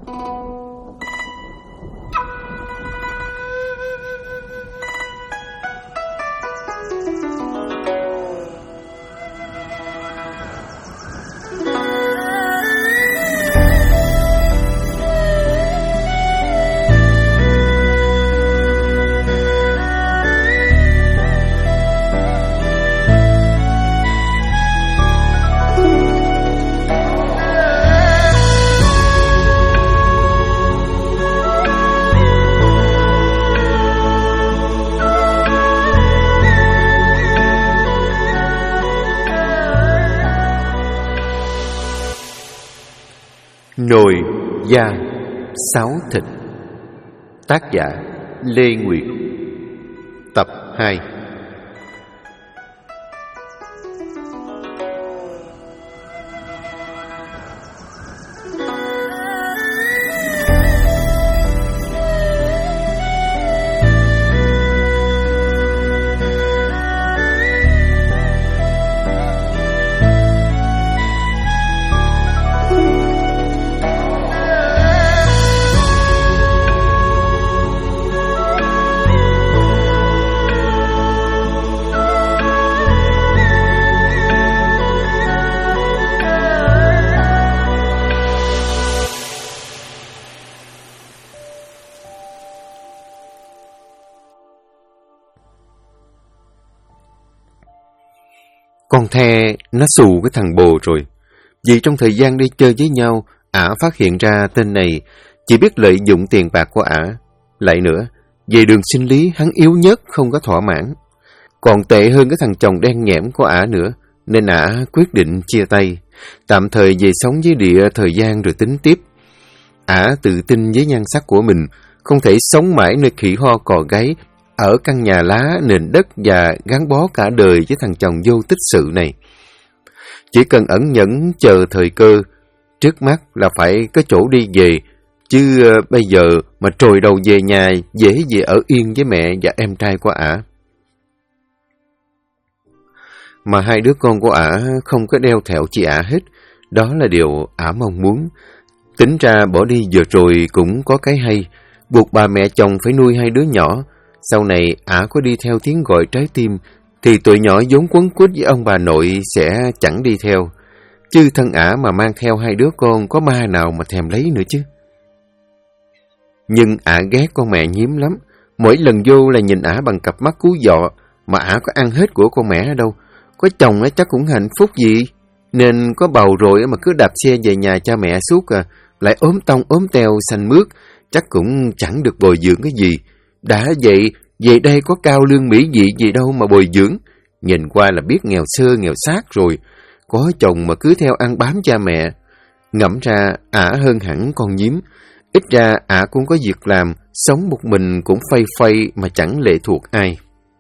Nồi da sáo thịt. Tác giả Lê Nguyệt. Tập 2. Con The nó xù cái thằng bồ rồi. Vì trong thời gian đi chơi với nhau, ả phát hiện ra tên này chỉ biết lợi dụng tiền bạc của ả. Lại nữa, về đường sinh lý hắn yếu nhất không có thỏa mãn. Còn tệ hơn cái thằng chồng đen nhẽm của ả nữa, nên ả quyết định chia tay, tạm thời về sống với Địa thời gian rồi tính tiếp. Ả tự tin với nhan sắc của mình, không thể sống mãi nơi khỉ ho cò gáy, ở căn nhà lá, nền đất và gắn bó cả đời với thằng chồng vô tích sự này. Chỉ cần ẩn nhẫn chờ thời cơ, trước mắt là phải có chỗ đi về, chứ bây giờ mà trồi đầu về nhà dễ về ở yên với mẹ và em trai của ả. Mà hai đứa con của ả không có đeo thẹo chi ả hết, đó là điều ả mong muốn. Tính ra bỏ đi vừa rồi cũng có cái hay, buộc bà mẹ chồng phải nuôi hai đứa nhỏ. Sau này ả có đi theo tiếng gọi trái tim, thì tụi nhỏ vốn quấn quýt với ông bà nội sẽ chẳng đi theo. Chứ thân ả mà mang theo hai đứa con có ma nào mà thèm lấy nữa chứ. Nhưng ả ghét con mẹ nhím lắm. Mỗi lần vô là nhìn ả bằng cặp mắt cú dọ, mà ả có ăn hết của con mẹ đâu. Có chồng chắc cũng hạnh phúc gì. Nên có bầu rồi mà cứ đạp xe về nhà cha mẹ suốt lại ốm tông ốm teo xanh mướt, chắc cũng chẳng được bồi dưỡng cái gì. Đã vậy, về đây có cao lương mỹ vị gì đâu mà bồi dưỡng. Nhìn qua là biết nghèo sơ nghèo xác rồi. Có chồng mà cứ theo ăn bám cha mẹ. Ngẫm ra ả hơn hẳn con nhím. Ít ra ả cũng có việc làm, sống một mình cũng phay phay mà chẳng lệ thuộc ai.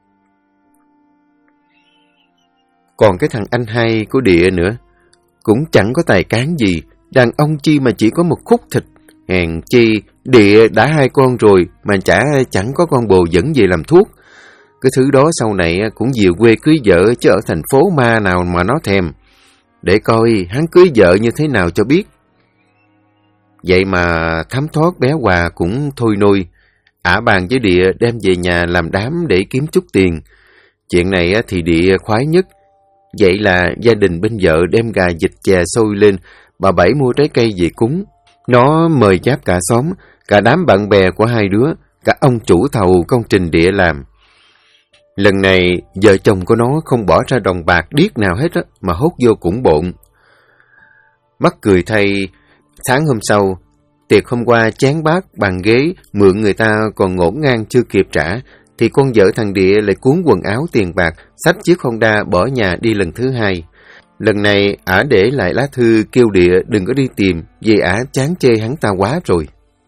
Còn cái thằng anh hai của Địa nữa, cũng chẳng có tài cán gì. Đàn ông chi mà chỉ có một khúc thịt. Hèn chi Địa đã hai con rồi mà chẳng có con bồ dẫn về làm thuốc. Cái thứ đó sau này cũng về quê cưới vợ, chứ ở thành phố ma nào mà nó thèm. Để coi hắn cưới vợ như thế nào cho biết. Vậy mà thấm thoát bé Hòa cũng thôi nôi. Ả bàn với Địa đem về nhà làm đám để kiếm chút tiền. Chuyện này thì Địa khoái nhất. Vậy là gia đình bên vợ đem gà vịt chè sôi lên, bà Bảy mua trái cây về cúng. Nó mời giáp cả xóm, cả đám bạn bè của hai đứa, cả ông chủ thầu công trình Địa làm. Lần này, vợ chồng của nó không bỏ ra đồng bạc điếc nào hết mà hốt vô cũng bộn. Mắc cười thay, sáng hôm sau, tiệc hôm qua chén bát, bàn ghế, mượn người ta còn ngổn ngang chưa kịp trả, thì con vợ thằng Địa lại cuốn quần áo tiền bạc, xách chiếc Honda bỏ nhà đi lần thứ hai. Lần này, ả để lại lá thư kêu Địa đừng có đi tìm, vì ả chán chê hắn ta quá rồi.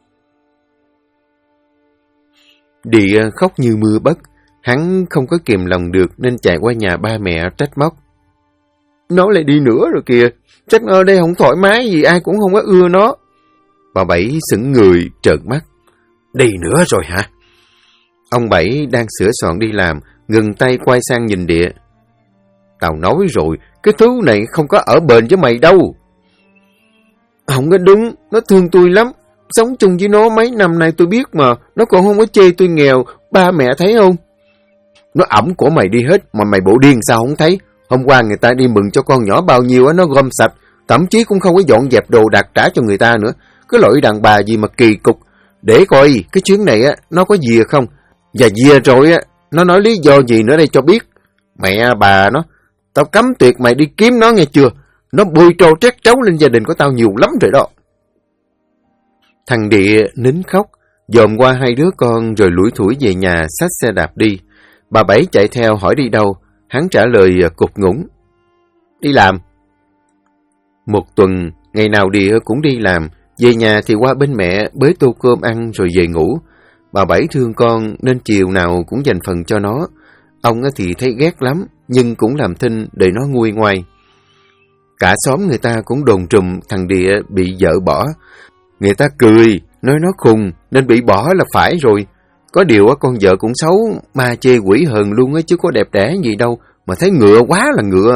Địa khóc như mưa bất, hắn không có kìm lòng được nên chạy qua nhà ba mẹ trách móc. Nó lại đi nữa rồi kìa, chắc ở đây không thoải mái gì, ai cũng không có ưa nó. Bà Bảy sững người, trợn mắt. Đi nữa rồi hả? Ông Bảy đang sửa soạn đi làm, ngừng tay quay sang nhìn Địa. Tao nói rồi, cái thứ này không có ở bền với mày đâu. Không có đúng, nó thương tôi lắm. sống chung với nó mấy năm nay tôi biết mà, nó còn không có chê tôi nghèo, ba mẹ thấy không? Nó ẵm của mày đi hết, mà mày bộ điên sao không thấy? Hôm qua người ta đi mừng cho con nhỏ bao nhiêu á, nó gom sạch, thậm chí cũng không có dọn dẹp đồ đạc trả cho người ta nữa. Cái loại đàn bà gì mà kỳ cục. Để coi cái chuyến này á, nó có dìa không? Và dìa rồi á, nó nói lý do gì nữa đây cho biết. Mẹ bà nó, tao cấm tuyệt mày đi kiếm nó nghe chưa? Nó bôi trâu trét trấu lên gia đình của tao nhiều lắm rồi đó. Thằng Địa nín khóc, dòm qua hai đứa con rồi lủi thủi về nhà xách xe đạp đi. Bà Bảy chạy theo hỏi đi đâu, hắn trả lời cục ngủng. Đi làm. Một tuần, ngày nào Địa cũng đi làm, về nhà thì qua bên mẹ bới tô cơm ăn rồi về ngủ. Bà Bảy thương con nên chiều nào cũng dành phần cho nó. Ông thì thấy ghét lắm, nhưng cũng làm thinh để nó nguôi ngoai. Cả xóm người ta cũng đồn trùm thằng Địa bị vợ bỏ. Người ta cười, nói nó khùng nên bị bỏ là phải rồi. Có điều con vợ cũng xấu, ma chê quỷ hờn luôn chứ có đẹp đẽ gì đâu, mà thấy ngựa quá là ngựa.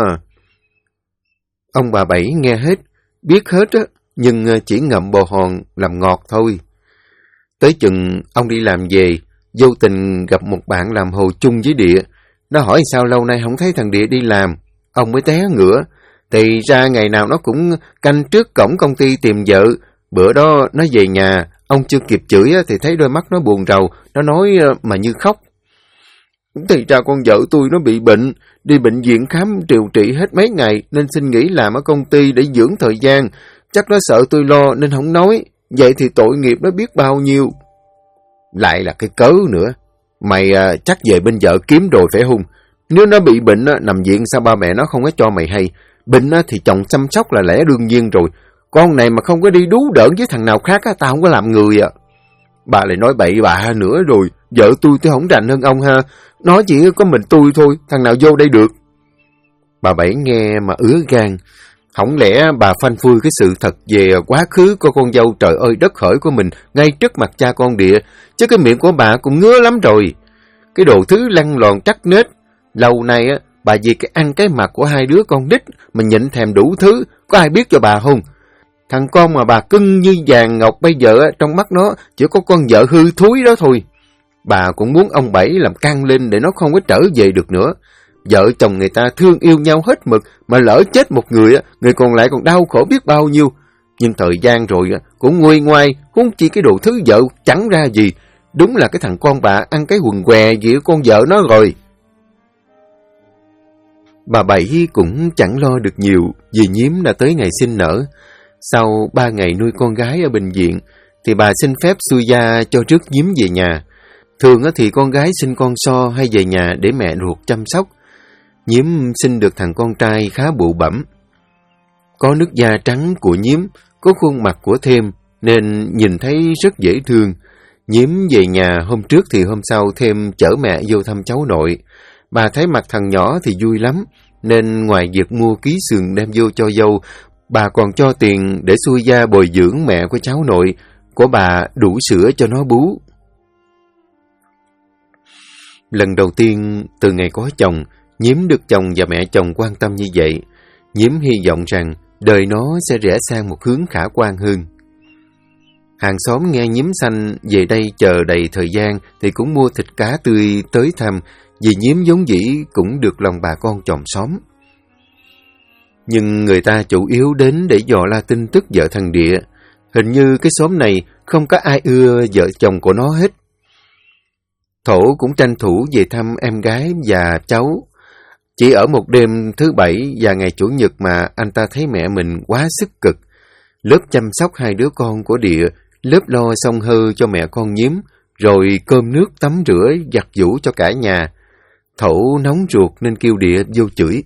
Ông bà Bảy nghe hết, biết hết á, nhưng chỉ ngậm bồ hòn làm ngọt thôi. Tới chừng ông đi làm về, vô tình gặp một bạn làm hồ chung với Địa. Nó hỏi sao lâu nay không thấy thằng Địa đi làm, ông mới té ngửa. Thì ra ngày nào nó cũng canh trước cổng công ty tìm vợ. Bữa đó nó về nhà, ông chưa kịp chửi thì thấy đôi mắt nó buồn rầu, nó nói mà như khóc. Thì ra con vợ tôi nó bị bệnh, đi bệnh viện khám điều trị hết mấy ngày nên xin nghỉ làm ở công ty để dưỡng thời gian. Chắc nó sợ tôi lo nên không nói, vậy thì tội nghiệp nó biết bao nhiêu. Lại là cái cớ nữa, mày chắc về bên vợ kiếm rồi phải không? Nếu nó bị bệnh nằm viện sao ba mẹ nó không có cho mày hay? Bệnh thì chồng chăm sóc là lẽ đương nhiên rồi. Con này mà không có đi đú đỡn với thằng nào khác tao không có làm người à. Bà lại nói bậy bạ nữa rồi, vợ tôi không rành hơn ông ha. Nó chỉ có mình tôi thôi, thằng nào vô đây được. Bà Bảy nghe mà ứa gan. Không lẽ bà phanh phui cái sự thật về quá khứ của con dâu trời ơi đất hỡi của mình ngay trước mặt cha con Địa, chứ cái miệng của bà cũng ngứa lắm rồi. Cái đồ thứ lăn lòn trắc nết. Lâu nay bà vì cái ăn cái mặc của hai đứa con đít mà nhịn thèm đủ thứ, có ai biết cho bà không? Thằng con mà bà cưng như vàng ngọc bây giờ trong mắt nó chỉ có con vợ hư thúi đó thôi. Bà cũng muốn ông Bảy làm căng lên để nó không có trở về được nữa. Vợ chồng người ta thương yêu nhau hết mực, mà lỡ chết một người, người còn lại còn đau khổ biết bao nhiêu. Nhưng thời gian rồi cũng nguôi ngoai, huống chi cái đồ thứ vợ chẳng ra gì. Đúng là cái thằng con bà ăn cái quần què gì con vợ nó rồi. Bà Bảy cũng chẳng lo được nhiều vì Nhiếm đã tới ngày sinh nở. Sau 3 ngày nuôi con gái ở bệnh viện, thì bà xin phép xui gia cho rước Nhiếm về nhà. Thường thì con gái sinh con so hay về nhà để mẹ ruột chăm sóc. Nhiếm sinh được thằng con trai khá bụ bẫm. Có nước da trắng của Nhiếm, có khuôn mặt của Thêm, nên nhìn thấy rất dễ thương. Nhiếm về nhà hôm trước thì hôm sau Thêm chở mẹ vô thăm cháu nội. Bà thấy mặt thằng nhỏ thì vui lắm, nên ngoài việc mua ký sườn đem vô cho dâu, bà còn cho tiền để xui gia bồi dưỡng mẹ của cháu nội của bà đủ sữa cho nó bú. Lần đầu tiên từ ngày có chồng, Nhiếm được chồng và mẹ chồng quan tâm như vậy. Nhiếm hy vọng rằng đời nó sẽ rẽ sang một hướng khả quan hơn. Hàng xóm nghe Nhiếm sanh về đây chờ đầy thời gian thì cũng mua thịt cá tươi tới thăm, vì Nhiếm vốn dĩ cũng được lòng bà con chòm xóm. Nhưng người ta chủ yếu đến để dò la tin tức vợ thằng Địa. Hình như cái xóm này không có ai ưa vợ chồng của nó hết. Thổ cũng tranh thủ về thăm em gái và cháu. Chỉ ở một đêm thứ Bảy và ngày Chủ nhật mà anh ta thấy mẹ mình quá sức cực. Lớp chăm sóc hai đứa con của Địa, lớp lo xông hơ cho mẹ con Nhiếm, rồi cơm nước tắm rửa giặt giũ cho cả nhà. Thổ nóng ruột nên kêu Địa vô chửi.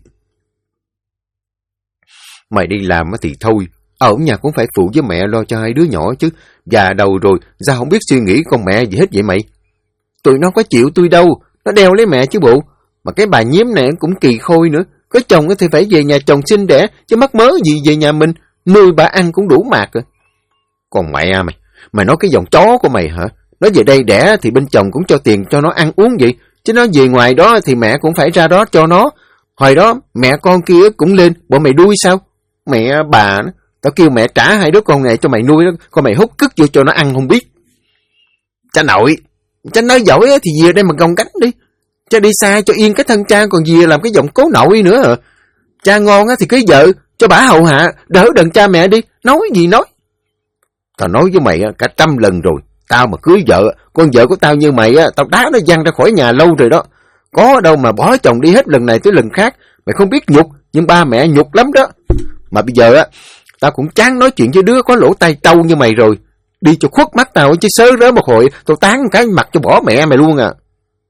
Mày đi làm thì thôi, ở nhà cũng phải phụ với mẹ lo cho hai đứa nhỏ chứ. Già đầu rồi, sao không biết suy nghĩ con mẹ gì hết vậy mày? Tụi nó có chịu tôi đâu, nó đeo lấy mẹ chứ bộ. Mà cái bà Nhiếm này cũng kỳ khôi nữa. Có chồng thì phải về nhà chồng sinh đẻ, chứ mắc mớ gì về nhà mình, nuôi bà ăn cũng đủ mạt rồi. Còn mẹ mày nói cái dòng chó của mày hả? Nó về đây đẻ thì bên chồng cũng cho tiền cho nó ăn uống vậy. Chứ nó về ngoài đó thì mẹ cũng phải ra đó cho nó. Hồi đó mẹ con kia cũng lên, bọn mày đuôi sao? Mẹ bà Tao kêu mẹ trả hai đứa con này cho mày nuôi đó, con mày hút cứt vô cho nó ăn không biết. Cha nội, cha nói giỏi thì về đây mà gồng cánh đi. Cha đi xa cho yên cái thân cha, còn về làm cái giọng cố nội nữa à. Cha ngon thì cưới vợ, cho bả hầu hạ, đỡ đần cha mẹ đi, nói gì nói. Tao nói với mày cả 100 lần rồi, tao mà cưới vợ, con vợ của tao như mày, tao đá nó văng ra khỏi nhà lâu rồi đó. Có đâu mà bỏ chồng đi hết lần này tới lần khác, mày không biết nhục, nhưng ba mẹ nhục lắm đó. Mà bây giờ tao cũng chán nói chuyện với đứa có lỗ tai trâu như mày rồi. Đi cho khuất mắt tao chứ sớ rớ một hồi, tao tán cái mặt cho bỏ mẹ mày luôn à.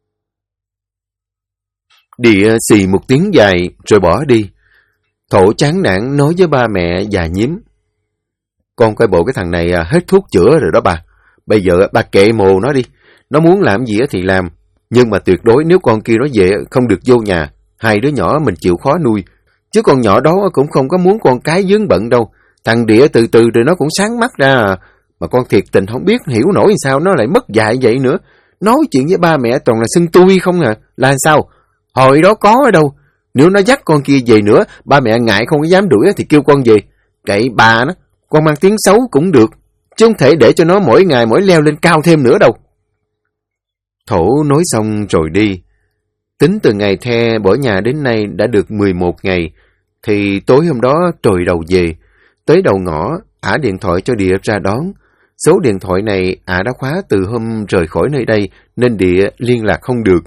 Địa xì một tiếng dài rồi bỏ đi. Thổ chán nản nói với ba mẹ già nhím. Con coi bộ cái thằng này hết thuốc chữa rồi đó bà. Bây giờ bà kệ mồ nó đi. Nó muốn làm gì thì làm. Nhưng mà tuyệt đối nếu con kia nó về không được vô nhà. Hai đứa nhỏ mình chịu khó nuôi. Chứ con nhỏ đó cũng không có muốn con cái vướng bận đâu. Thằng Địa từ từ rồi nó cũng sáng mắt ra à. Mà con thiệt tình không biết hiểu nổi sao nó lại mất dạy vậy nữa. Nói chuyện với ba mẹ toàn là xưng tui không à. Là sao? Hồi đó có ở đâu. Nếu nó dắt con kia về nữa, ba mẹ ngại không có dám đuổi thì kêu con về. Kệ bà nó, con mang tiếng xấu cũng được. Chứ không thể để cho nó mỗi ngày mỗi leo lên cao thêm nữa đâu. Thổ nói xong rồi đi. Tính từ ngày The bỏ nhà đến nay đã được 11 ngày. Thì tối hôm đó trời đầu về. Tới đầu ngõ, ả điện thoại cho Địa ra đón. Số điện thoại này ả đã khóa từ hôm rời khỏi nơi đây, nên Địa liên lạc không được.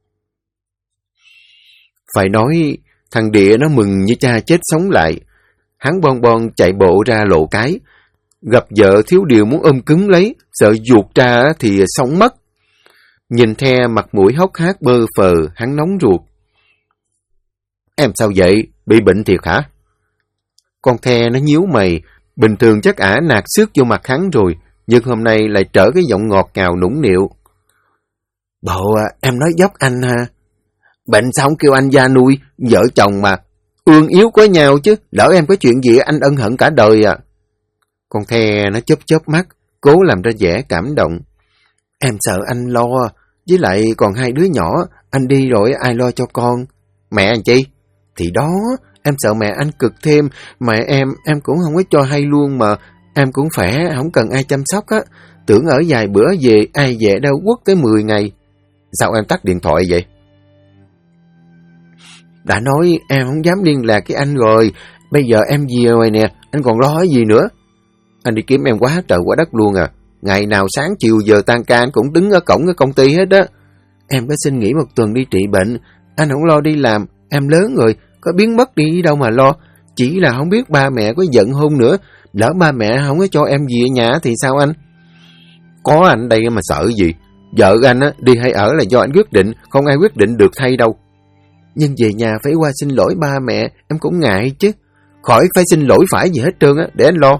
Phải nói, thằng Địa nó mừng như cha chết sống lại. Hắn bon bon chạy bộ ra lộ cái. Gặp vợ thiếu điều muốn ôm cứng lấy, sợ ruột ra thì sống mất. Nhìn The mặt mũi hốc hác bơ phờ, hắn nóng ruột. Em sao vậy? Bị bệnh thiệt hả? Con The nó nhíu mày, bình thường chắc ả nạt xước vô mặt hắn rồi, nhưng hôm nay lại trở cái giọng ngọt ngào nũng nịu. Bộ em nói dốc anh ha. Bệnh sao không kêu anh gia nuôi, vợ chồng mà. Ương yếu có nhau chứ, lỡ em có chuyện gì anh ân hận cả đời à. Con The nó chớp chớp mắt, cố làm ra vẻ cảm động. Em sợ anh lo, với lại còn hai đứa nhỏ, anh đi rồi ai lo cho con. Mẹ anh chi? Thì đó, em sợ mẹ anh cực thêm, mà em cũng không có cho hay luôn mà. Em cũng khỏe, không cần ai chăm sóc á. Tưởng ở vài bữa về, ai về đâu quất tới 10 ngày. Sao em tắt điện thoại vậy? Đã nói em không dám liên lạc với anh rồi. Bây giờ em về rồi nè, anh còn lo cái gì nữa? Anh đi kiếm em quá trời quá đất luôn à. Ngày nào sáng chiều giờ tan ca anh cũng đứng ở cổng cái công ty hết á. Em có xin nghỉ 1 tuần đi trị bệnh. Anh không lo đi làm, em lớn rồi, có biến mất đi đâu mà lo. Chỉ là không biết ba mẹ có giận hôn nữa. Lỡ ba mẹ không có cho em về nhà thì sao anh? Có anh đây mà sợ gì. Vợ anh đi hay ở là do anh quyết định, không ai quyết định được thay đâu. Nhưng về nhà phải qua xin lỗi ba mẹ, em cũng ngại chứ. Khỏi phải xin lỗi phải gì hết trơn á, để anh lo.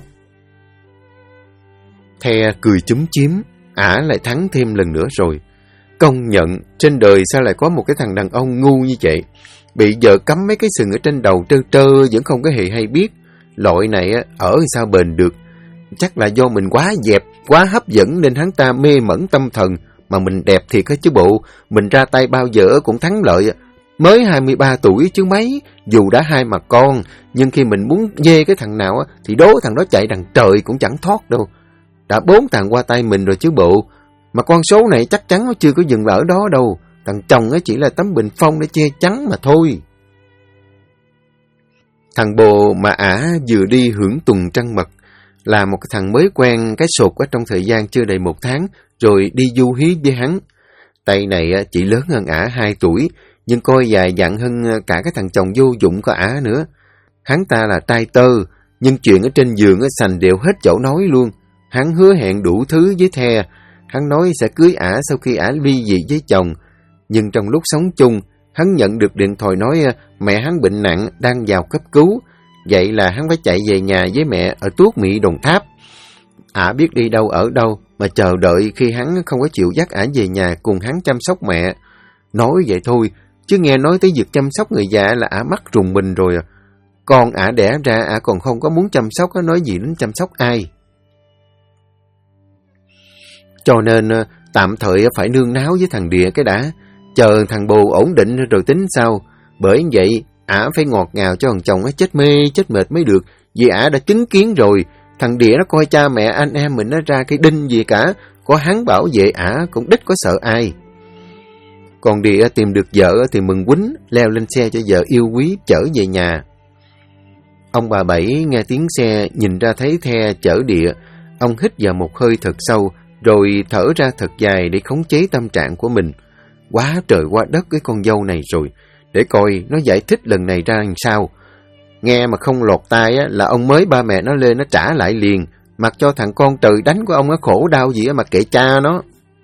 The cười chúm chím, ả lại thắng thêm lần nữa rồi. Công nhận, trên đời sao lại có một cái thằng đàn ông ngu như vậy. Bị vợ cắm mấy cái sừng ở trên đầu trơ trơ vẫn không có hề hay biết. Loại này ở sao bền được. Chắc là do mình quá dẹp, quá hấp dẫn nên hắn ta mê mẩn tâm thần. Mà mình đẹp thiệt á chứ bộ, mình ra tay bao giờ cũng thắng lợi. Mới 23 tuổi chứ mấy, dù đã 2 mặt con, nhưng khi mình muốn dê cái thằng nào thì đố thằng đó chạy đằng trời cũng chẳng thoát đâu. Đã 4 thằng qua tay mình rồi chứ bộ, mà con số này chắc chắn nó chưa có dừng ở đó đâu. Thằng chồng chỉ là tấm bình phong để che chắn mà thôi. Thằng bồ mà ả vừa đi hưởng tuần trăng mật là một cái thằng mới quen cái sột ở trong thời gian chưa đầy 1 tháng, rồi đi du hí với hắn. Tay này chỉ lớn hơn ả 2 tuổi, nhưng coi dài dặn hơn cả cái thằng chồng vô dụng của ả nữa. Hắn ta là trai tơ, nhưng chuyện ở trên giường sành đều hết chỗ nói luôn. Hắn hứa hẹn đủ thứ với The. Hắn nói sẽ cưới ả sau khi ả ly dị với chồng. Nhưng trong lúc sống chung, hắn nhận được điện thoại nói mẹ hắn bệnh nặng, đang vào cấp cứu. Vậy là hắn phải chạy về nhà với mẹ ở Tuốt Mỹ Đồng Tháp. Ả biết đi đâu ở đâu, mà chờ đợi khi hắn không có chịu dắt ả về nhà cùng hắn chăm sóc mẹ. Nói vậy thôi, chứ nghe nói tới việc chăm sóc người già là ả mắc rùng mình rồi à. Con ả đẻ ra ả còn không có muốn chăm sóc, nói gì đến chăm sóc ai. Cho nên tạm thời phải nương náo với thằng Địa cái đã, chờ thằng bồ ổn định rồi tính sau. Bởi vậy ả phải ngọt ngào cho thằng chồng chết mê chết mệt mới được, Dì ả đã chứng kiến rồi. Thằng Địa nó coi cha mẹ anh em mình nó ra cái đinh gì cả. Có hắn bảo vệ ả cũng đích có sợ ai. Còn Địa tìm được vợ thì mừng quýnh, leo lên xe cho vợ yêu quý chở về nhà. Ông bà Bảy nghe tiếng xe, nhìn ra thấy The chở Địa. Ông hít vào một hơi thật sâu, rồi thở ra thật dài để khống chế tâm trạng của mình. Quá trời quá đất cái con dâu này rồi. Để coi nó giải thích lần này ra làm sao. Nghe mà không lọt tai á, là ông mới ba mẹ nó lên nó trả lại liền. Mặc cho thằng con trời đánh của ông nó khổ đau gì á mà kệ cha nó.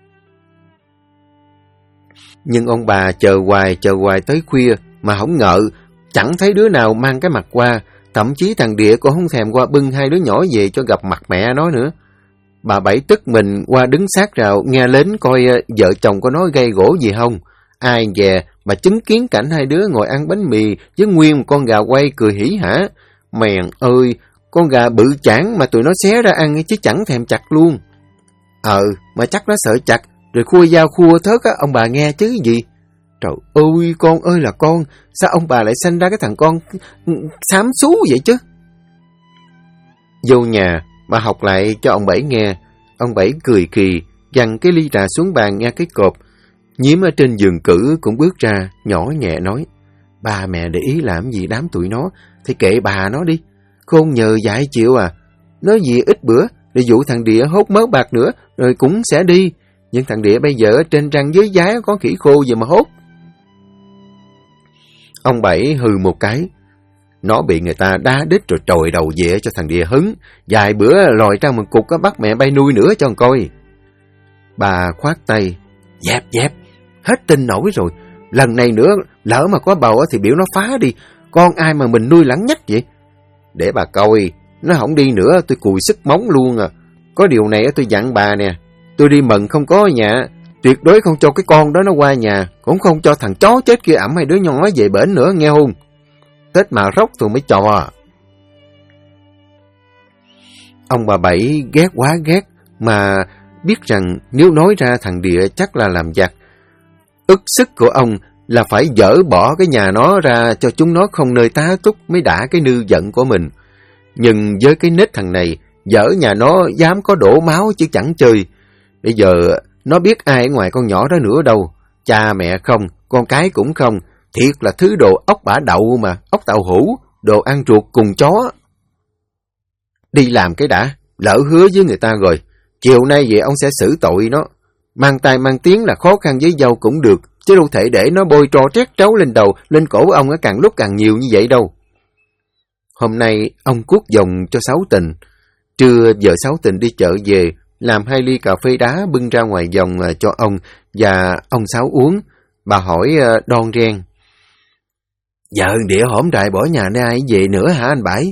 Nhưng ông bà chờ hoài tới khuya mà không ngờ, chẳng thấy đứa nào mang cái mặt qua. Thậm chí thằng Địa cũng không thèm qua bưng hai đứa nhỏ về cho gặp mặt mẹ nó nữa. Bà Bảy tức mình qua đứng sát rào nghe lính coi vợ chồng có nói gây gỗ gì không. Ai dè, bà chứng kiến cảnh hai đứa ngồi ăn bánh mì với nguyên một con gà quay cười hỉ hả. Mèn ơi, con gà bự chảng mà tụi nó xé ra ăn chứ chẳng thèm chặt luôn. Mà chắc nó sợ chặt, rồi khua dao khua thớt á, ông bà nghe chứ gì. Trời ơi, con ơi là con, sao ông bà lại sanh ra cái thằng con xám xú vậy chứ? Vô nhà, bà học lại cho ông Bảy nghe. Ông Bảy cười kỳ, giằng cái ly trà xuống bàn nghe cái cộp. Nhiễm ở trên giường cử cũng bước ra, nhỏ nhẹ nói. Ba mẹ để ý làm gì đám tụi nó, thì kệ bà nó đi. Khôn nhờ dạy chịu à. Nói gì ít bữa, để dụ thằng Địa hốt mớ bạc nữa, rồi cũng sẽ đi. Nhưng thằng Địa bây giờ trên răng dưới giá có khỉ khô gì mà hốt. Ông Bảy hừ một cái. Nó bị người ta đá đít rồi trồi đầu về cho thằng Địa hứng. Vài bữa lòi ra một cục bắt mẹ bay nuôi nữa cho con coi. Bà khoát tay. Dẹp, hết tin nổi rồi. Lần này nữa, lỡ mà có bầu thì biểu nó phá đi. Con ai mà mình nuôi lẳng nhách vậy? Để bà coi, nó không đi nữa tôi cùi sức móng luôn à. Có điều này tôi dặn bà nè. Tôi đi mần không có ở nhà, tuyệt đối không cho cái con đó nó qua nhà, cũng không cho thằng chó chết kia ẵm hai đứa nhỏ về bển nữa nghe không? Tết mà rốc tôi mới cho. Ông bà Bảy ghét quá ghét, mà biết rằng nếu nói ra thằng Địa chắc là làm giặc. Ức sức của ông là phải dỡ bỏ cái nhà nó ra cho chúng nó không nơi tá túc mới đã cái nư giận của mình. Nhưng với cái nết thằng này, dỡ nhà nó dám có đổ máu chứ chẳng chơi. Bây giờ nó biết ai ở ngoài con nhỏ đó nữa đâu. Cha mẹ không, con cái cũng không. Thiệt là thứ đồ ốc bả đậu mà, ốc tàu hũ, đồ ăn ruột cùng chó. Đi làm cái đã, lỡ hứa với người ta rồi. Chiều nay về ông sẽ xử tội nó. Mang tay mang tiếng là khó khăn với dâu cũng được, chứ đâu thể để nó bôi trò trét trấu lên đầu, lên cổ ông nó càng lúc càng nhiều như vậy đâu. Hôm nay ông cuốc dòng cho Sáu Tình. Trưa vợ Sáu Tình đi chợ về, làm 2 ly cà phê đá bưng ra ngoài vòng cho ông và ông Sáu uống. Bà hỏi đon ren. Vợ Địa hổm đại bỏ nhà nơi ai về nữa hả anh Bảy?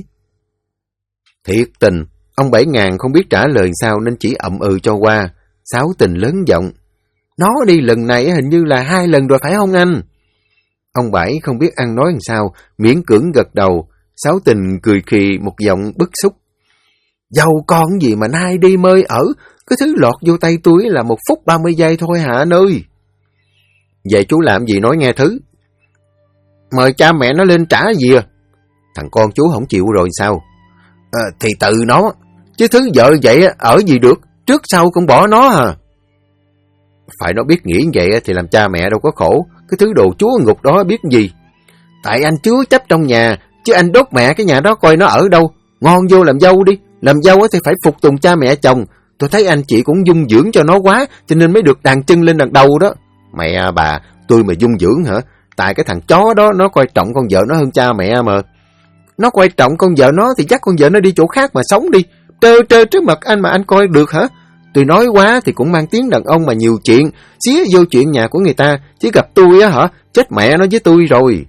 Thiệt tình, ông 7.000 không biết trả lời sao nên chỉ ậm ừ cho qua. Sáu Tình lớn giọng. Nó đi lần này hình như là 2 lần rồi phải không anh? Ông Bảy không biết ăn nói làm sao, miễn cưỡng gật đầu. Sáu Tình cười khì một giọng bức xúc. Dâu con gì mà nay đi mơi ở, cái thứ lọt vô tay tôi là 1 phút 30 giây thôi hả anh ơi? Vậy chú làm gì nói nghe thứ? Mời cha mẹ nó lên trả gì à? Thằng con chú không chịu rồi sao? Thì tự nó, chứ thứ vợ vậy ở gì được, trước sau cũng bỏ nó à. Phải nó biết nghĩ vậy thì làm cha mẹ đâu có khổ, cái thứ đồ chúa ngục đó biết gì. Tại anh chúa chấp trong nhà, chứ anh đốt mẹ cái nhà đó coi nó ở đâu. Ngon vô làm dâu đi, làm dâu thì phải phục tùng cha mẹ chồng. Tôi thấy anh chị cũng dung dưỡng cho nó quá, cho nên mới được đàn chân lên đằng đầu đó. Mẹ bà, tôi mà dung dưỡng hả? Tại cái thằng chó đó nó coi trọng con vợ nó hơn cha mẹ mà. Nó coi trọng con vợ nó thì dắt con vợ nó đi chỗ khác mà sống đi. Trơ trước mặt anh mà anh coi được hả? Tôi nói quá thì cũng mang tiếng đàn ông mà nhiều chuyện, xía vô chuyện nhà của người ta, chứ gặp tôi á hả, chết mẹ nó với tôi rồi.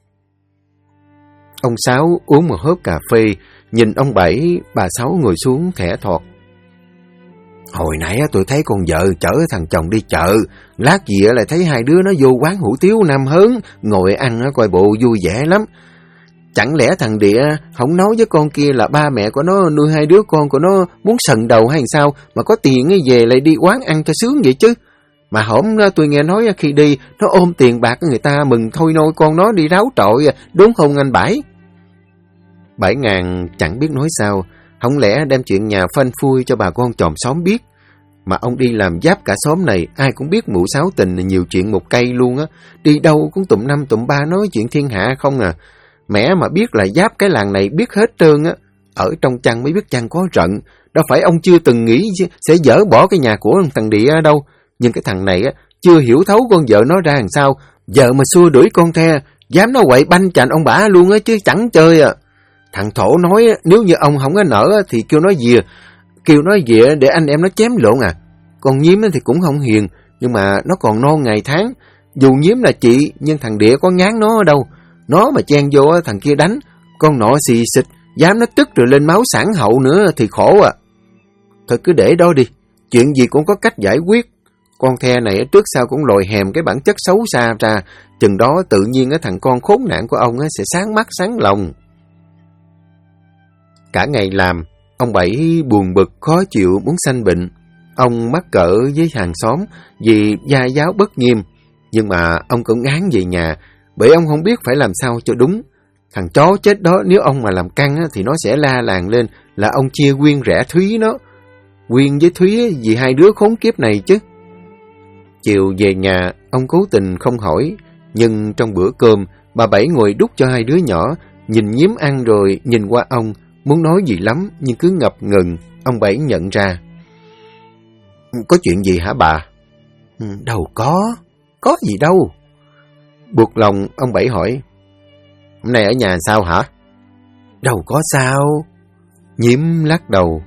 Ông Sáu uống một hớp cà phê, nhìn ông Bảy, bà Sáu ngồi xuống thẻ thọt. Hồi nãy tôi thấy con vợ chở thằng chồng đi chợ, lát gì lại thấy hai đứa nó vô quán hủ tiếu Nam Hớn, ngồi ăn coi bộ vui vẻ lắm. Chẳng lẽ thằng Địa không nói với con kia là ba mẹ của nó nuôi hai đứa con của nó muốn sần đầu hay sao mà có tiền về lại đi quán ăn cho sướng vậy chứ? Mà hổm tôi nghe nói khi đi nó ôm tiền bạc của người ta mừng thôi nôi con nó đi ráo trội, đúng không anh Bảy? 7.000 chẳng biết nói sao, không lẽ đem chuyện nhà phanh phui cho bà con chòm xóm biết. Mà ông đi làm giáp cả xóm này, ai cũng biết mụ Sáu Tình nhiều chuyện một cây luôn á. Đi đâu cũng tụm năm tụm ba nói chuyện thiên hạ không à. Mẹ mà biết là giáp cái làng này biết hết trơn á. Ở trong chăn mới biết chăn có rận. Đâu phải ông chưa từng nghĩ sẽ dỡ bỏ cái nhà của thằng Địa đâu. Nhưng cái thằng này á, chưa hiểu thấu con vợ nó ra làm sao. Giờ mà xua đuổi con The, dám nó quậy banh chành ông bả luôn á chứ chẳng chơi à. Thằng Thổ nói nếu như ông không có nở thì kêu nó về để anh em nó chém lộn à. Còn Nhiếm thì cũng không hiền, nhưng mà nó còn non ngày tháng. Dù Nhiếm là chị, nhưng thằng Địa có ngán nó ở đâu. Nó mà chen vô thằng kia đánh, con nọ xì xịch, dám nó tức rồi lên máu sản hậu nữa thì khổ à. Thôi cứ để đó đi, chuyện gì cũng có cách giải quyết. Con The này trước sau cũng lòi hèm cái bản chất xấu xa ra, chừng đó tự nhiên thằng con khốn nạn của ông sẽ sáng mắt sáng lòng. Cả ngày làm, ông Bảy buồn bực khó chịu muốn sanh bệnh. Ông mắc cỡ với hàng xóm vì gia giáo bất nghiêm, nhưng mà ông cũng ngán về nhà, bởi ông không biết phải làm sao cho đúng. Thằng chó chết đó nếu ông mà làm căng thì nó sẽ la làng lên là ông chia Quyên rẻ Thúy nó. Quyên với Thúy vì hai đứa khốn kiếp này chứ. Chiều về nhà, ông cố tình không hỏi, nhưng trong bữa cơm, bà Bảy ngồi đút cho hai đứa nhỏ, nhìn Nhiếm ăn rồi nhìn qua ông, muốn nói gì lắm nhưng cứ ngập ngừng. Ông Bảy nhận ra. Có chuyện gì hả bà? Đâu có gì đâu. Buộc lòng ông Bảy hỏi. Hôm nay ở nhà sao hả? Đâu có sao. Nhiếm lắc đầu.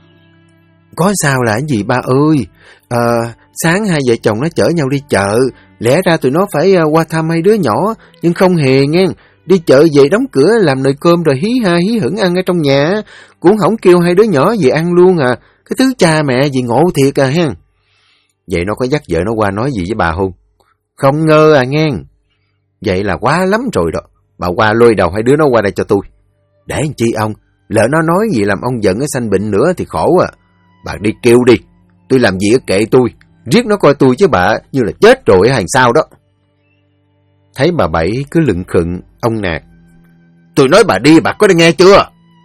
Có sao là cái gì ba ơi? Sáng hai vợ chồng nó chở nhau đi chợ, lẽ ra tụi nó phải qua thăm hai đứa nhỏ, nhưng không hề nghe. Đi chợ về đóng cửa làm nồi cơm rồi hí ha hí hửng ăn ở trong nhà, cũng không kêu hai đứa nhỏ về ăn luôn à. Cái thứ cha mẹ gì ngộ thiệt à hen. Vậy nó có dắt vợ nó qua nói gì với bà không? Không ngờ à nghe. Vậy là quá lắm rồi đó. Bà qua lôi đầu hai đứa nó qua đây cho tôi. Để làm chi ông? Lỡ nó nói gì làm ông giận sanh bệnh nữa thì khổ à. Bà đi kêu đi. Tôi làm gì kệ tôi. Riết nó coi tôi chứ bà như là chết rồi hay sao đó. Thấy bà Bảy cứ lựng khựng, ông nạt. Tôi nói bà đi, bà có đã nghe chưa?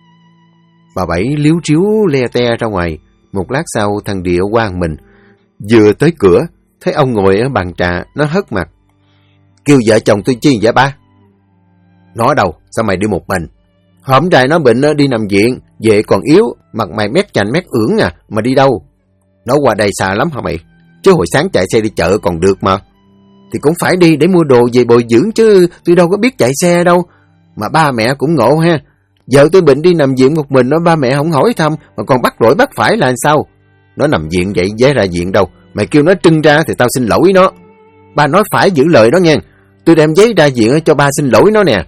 Bà Bảy liếu tríu le te ra ngoài. Một lát sau thằng Địa qua mình. Vừa tới cửa, thấy ông ngồi ở bàn trà, nó hất mặt. Kêu vợ chồng tôi chi vậy ba? Nó đâu, sao mày đi một mình? Hôm nay nó bệnh đi nằm viện, về còn yếu, mặt mày mét chành mét ưỡng à, mà đi đâu? Nó qua đây xa lắm hả mày? Chứ hồi sáng chạy xe đi chợ còn được mà. Thì cũng phải đi để mua đồ về bồi dưỡng chứ, tôi đâu có biết chạy xe đâu. Mà ba mẹ cũng ngộ ha. Vợ tôi bệnh đi nằm viện một mình, nó ba mẹ không hỏi thăm, mà còn bắt lỗi bắt phải là sao? Nó nằm viện vậy, vé ra viện đâu. Mày kêu nó trưng ra thì tao xin lỗi nó. Ba nói phải giữ lời đó nghe. Tôi đem giấy ra viện cho ba xin lỗi nó nè.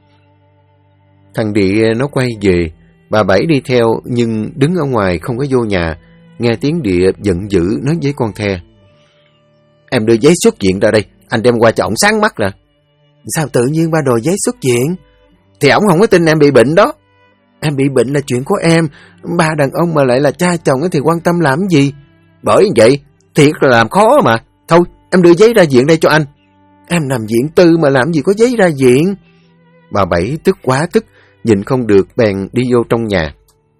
Thằng Địa nó quay về. Bà Bảy đi theo nhưng đứng ở ngoài không có vô nhà. Nghe tiếng Địa giận dữ nói với con The. Em đưa giấy xuất viện ra đây, anh đem qua cho ổng sáng mắt nè. Sao tự nhiên ba đòi giấy xuất viện? Thì ổng không có tin em bị bệnh đó. Em bị bệnh là chuyện của em. Ba đàn ông mà lại là cha chồng thì quan tâm làm gì? Bởi vậy, thiệt là làm khó mà. Thôi, em đưa giấy ra viện đây cho anh. Em nằm viện tư mà làm gì có giấy ra viện? Bà Bảy tức quá tức, nhìn không được bèn đi vô trong nhà.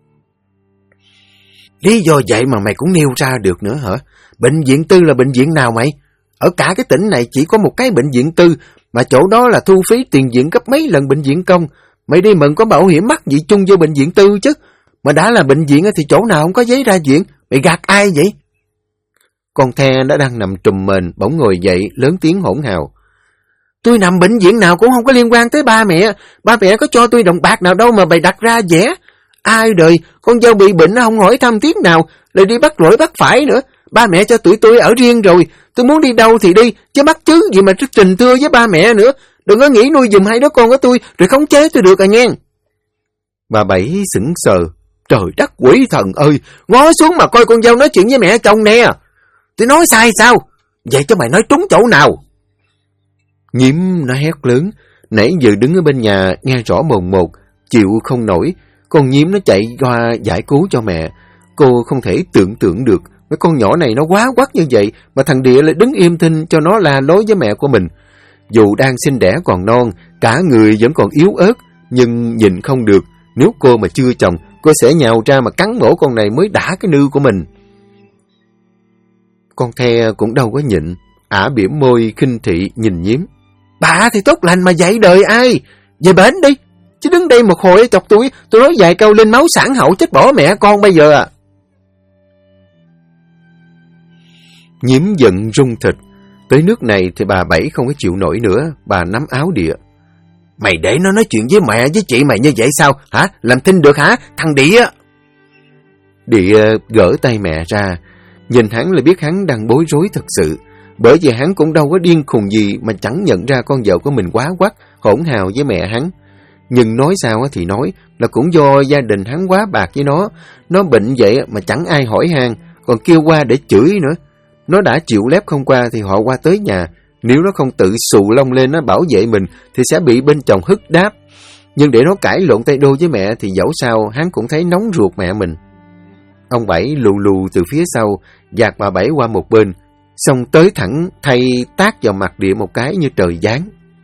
Lý do vậy mà mày cũng nêu ra được nữa hả? Bệnh viện tư là bệnh viện nào mày? Ở cả cái tỉnh này chỉ có một cái bệnh viện tư, mà chỗ đó là thu phí tiền viện gấp mấy lần bệnh viện công. Mày đi mừng có bảo hiểm mắc gì chung vô bệnh viện tư chứ. Mà đã là bệnh viện thì chỗ nào không có giấy ra viện? Mày gạt ai vậy? Con The đã đang nằm trùm mền, bỗng ngồi dậy, lớn tiếng hỗn hào. Tôi nằm bệnh viện nào cũng không có liên quan tới ba mẹ. Ba mẹ có cho tôi đồng bạc nào đâu mà bày đặt ra vẻ. Ai đời, con dâu bị bệnh nó không hỏi thăm tiếng nào, lại đi bắt lỗi bắt phải nữa. Ba mẹ cho tụi tôi ở riêng rồi, tôi muốn đi đâu thì đi, chứ mắc chứ gì mà trình thưa với ba mẹ nữa. Đừng có nghĩ nuôi giùm hai đứa con của tôi, rồi khống chế tôi được à nghe. Bà Bảy sững sờ. Trời đất quỷ thần ơi, ngó xuống mà coi con dâu nói chuyện với mẹ chồng nè. Tôi nói sai sao? Vậy cho mày nói trúng chỗ nào? Nhiếm nó hét lớn, nãy giờ đứng ở bên nhà nghe rõ mồn một, chịu không nổi. Con Nhiếm nó chạy qua giải cứu cho mẹ. Cô không thể tưởng tượng được cái con nhỏ này nó quá quắc như vậy, mà thằng Địa lại đứng im thinh cho nó la lối với mẹ của mình. Dù đang sinh đẻ còn non, cả người vẫn còn yếu ớt, nhưng nhìn không được, Nếu cô mà chưa chồng, cô sẽ nhào ra mà cắn mổ con này mới đã cái nư của mình. Con The cũng đâu có nhịn, ả bỉm môi khinh thị nhìn Nhiếm. Bà thì tốt lành mà dạy đời ai? Về bển đi, chứ đứng đây một hồi chọc tôi nói vài câu lên máu sản hậu chết bỏ mẹ con bây giờ à. Nhiếm giận rung thịt. Tới nước này thì bà Bảy không có chịu nổi nữa, bà nắm áo Địa. Mày để nó nói chuyện với mẹ với chị mày như vậy sao? Hả? Làm thinh được hả? Thằng Địa! Địa gỡ tay mẹ ra, nhìn hắn là biết hắn đang bối rối thật sự. Bởi vì hắn cũng đâu có điên khùng gì mà chẳng nhận ra con vợ của mình quá quắt, hỗn hào với mẹ hắn. Nhưng nói sao thì nói, là cũng do gia đình hắn quá bạc với nó. Nó bệnh vậy mà chẳng ai hỏi han, còn kêu qua để chửi nữa. Nó đã chịu lép không qua thì họ qua tới nhà. Nếu nó không tự xù lông lên nó bảo vệ mình thì sẽ bị bên chồng hức đáp. Nhưng để nó cãi lộn tay đôi với mẹ thì dẫu sao hắn cũng thấy nóng ruột mẹ mình. Ông Bảy lù lù từ phía sau, dạt bà Bảy qua một bên, xong tới thẳng thay tát vào mặt Địa một cái như trời giáng.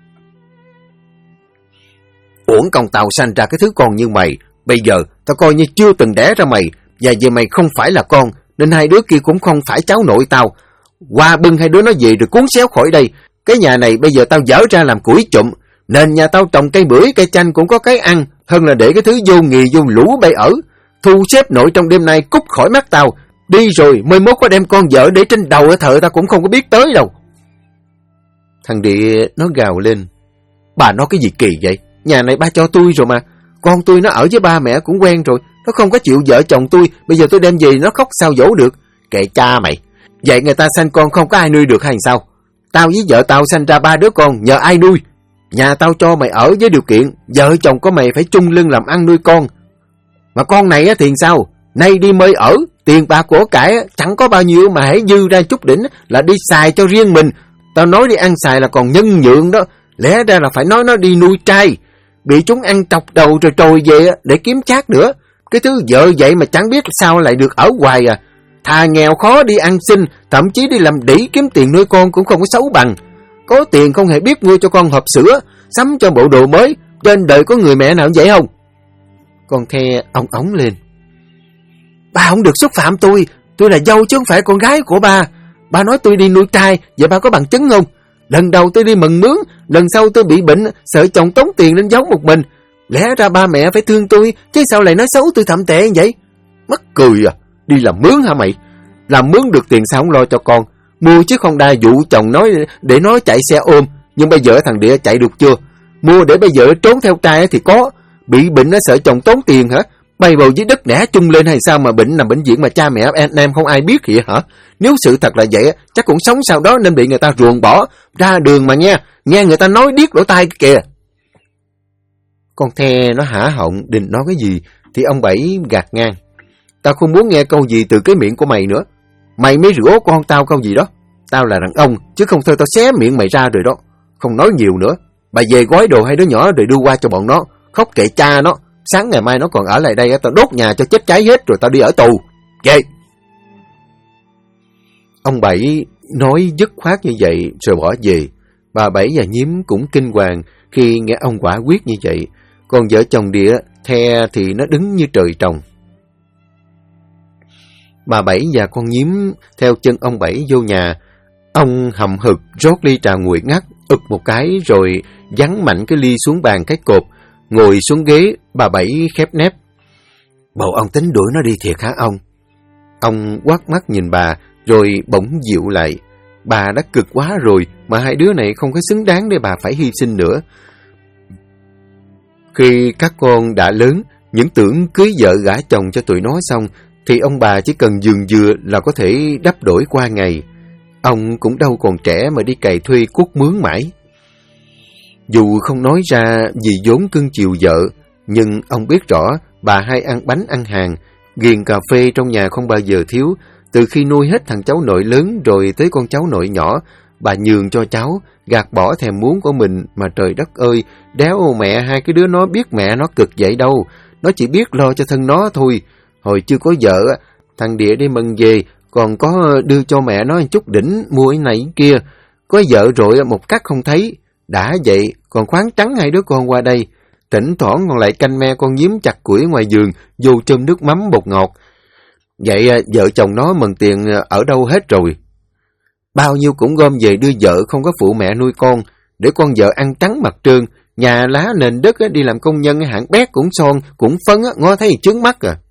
Uổng công tao sanh ra cái thứ con như mày, bây giờ tao coi như chưa từng đẻ ra mày, và vì mày không phải là con, nên hai đứa kia cũng không phải cháu nội tao. Qua bưng hai đứa nó về rồi cuốn xéo khỏi đây. Cái nhà này bây giờ tao dở ra làm củi chụm, nên nhà tao trồng cây bưởi cây chanh cũng có cái ăn, hơn là để cái thứ vô nghì vô lũ bay ở. Thu xếp nội trong đêm nay cút khỏi mắt tao, đi rồi mới mốt có đem con vợ để trên đầu ở thợ tao cũng không có biết tới đâu. Thằng Địa nó gào lên. Bà nói cái gì kỳ vậy? Nhà này ba cho tôi rồi mà. Con tôi nó ở với ba mẹ cũng quen rồi. Nó không có chịu vợ chồng tôi. Bây giờ tôi đem về nó khóc sao dỗ được. Kệ cha mày. Vậy người ta sanh con không có ai nuôi được hay sao? Tao với vợ tao sanh ra 3 đứa con, nhờ ai nuôi? Nhà tao cho mày ở với điều kiện vợ chồng của mày phải chung lưng làm ăn nuôi con. Mà con này thì sao? Nay đi mời ở, tiền bạc của cải chẳng có bao nhiêu mà hãy dư ra chút đỉnh là đi xài cho riêng mình. Tao nói đi ăn xài là còn nhân nhượng đó. Lẽ ra là phải nói nó đi nuôi trai. Bị chúng ăn trọc đầu rồi trồi về để kiếm chác nữa. Cái thứ vợ vậy mà chẳng biết sao lại được ở hoài à. Thà nghèo khó đi ăn xin, thậm chí đi làm đĩ kiếm tiền nuôi con cũng không có xấu bằng. Có tiền không hề biết mua cho con hộp sữa, sắm cho bộ đồ mới. Trên đời có người mẹ nào vậy không? Con The ống ống lên. Bà không được xúc phạm tôi là dâu chứ không phải con gái của bà. Bà nói tôi đi nuôi trai, vậy bà có bằng chứng không? Lần đầu tôi đi mừng mướn, lần sau tôi bị bệnh, sợ chồng tốn tiền nên giấu một mình. Lẽ ra ba mẹ phải thương tôi, chứ sao lại nói xấu tôi thậm tệ như vậy? Mắc cười à, đi làm mướn hả mày? Làm mướn được tiền sao không lo cho con? Mua chiếc Honda dụ chồng nói để nó chạy xe ôm, nhưng bây giờ thằng Địa chạy được chưa? Mua để bây giờ trốn theo trai thì có, bị bệnh nó sợ chồng tốn tiền hả? Bay bầu dưới đất nẻ chung lên hay sao mà bệnh nằm bệnh viện mà cha mẹ anh em không ai biết vậy hả? Nếu sự thật là vậy, chắc cũng sống sau đó nên bị người ta ruồng bỏ. Ra đường mà nghe người ta nói điếc lỗ tai kìa. Con The nó hả họng định nói cái gì thì ông Bảy gạt ngang. Tao không muốn nghe câu gì từ cái miệng của mày nữa. Mày mới rủa con tao câu gì đó. Tao là đàn ông, chứ không thôi tao xé miệng mày ra rồi đó. Không nói nhiều nữa. Bà về gói đồ hai đứa nhỏ rồi đưa qua cho bọn nó. Khóc kệ cha nó. Sáng ngày mai nó còn ở lại đây, tao đốt nhà cho chết cháy hết rồi tao đi ở tù. Ghê! Ông Bảy nói dứt khoát như vậy rồi bỏ về. Bà Bảy và Nhiếm cũng kinh hoàng khi nghe ông quả quyết như vậy. Còn vợ chồng Địa, The thì nó đứng như trời trồng. Bà Bảy và con Nhiếm theo chân ông Bảy vô nhà. Ông hậm hực rót ly trà nguội ngắt, ực một cái rồi giáng mạnh cái ly xuống bàn cái cột. Ngồi xuống ghế, bà Bảy khép nép. Bộ ông tính đuổi nó đi thiệt hả ông? Ông quát mắt nhìn bà, rồi bỗng dịu lại. Bà đã cực quá rồi, mà hai đứa này không có xứng đáng để bà phải hy sinh nữa. Khi các con đã lớn, những tưởng cưới vợ gả chồng cho tụi nó xong, thì ông bà chỉ cần giường dừa là có thể đắp đổi qua ngày. Ông cũng đâu còn trẻ mà đi cày thuê cuốc mướn mãi. Dù không nói ra vì vốn cưng chiều vợ, nhưng ông biết rõ bà hay ăn bánh ăn hàng, ghiền cà phê trong nhà không bao giờ thiếu. Từ khi nuôi hết thằng cháu nội lớn rồi tới con cháu nội nhỏ, bà nhường cho cháu, gạt bỏ thèm muốn của mình mà trời đất ơi, đéo mẹ hai cái đứa nó biết mẹ nó cực vậy đâu, nó chỉ biết lo cho thân nó thôi. Hồi chưa có vợ, thằng Địa đi mừng về, còn có đưa cho mẹ nó chút đỉnh mua cái này cái kia. Có vợ rồi một cắt không thấy. Đã vậy, còn khoáng trắng hai đứa con qua đây. thỉnh thoảng còn lại canh me con nhím chặt củi ngoài giường, vô chôm nước mắm bột ngọt. Vậy vợ chồng nó mần tiền ở đâu hết rồi? Bao nhiêu cũng gom về đưa vợ không có phụ mẹ nuôi con, để con vợ ăn trắng mặt trơn, nhà lá nền đất đi làm công nhân hạng bét cũng son, cũng phấn, ngó thấy chướng mắt à.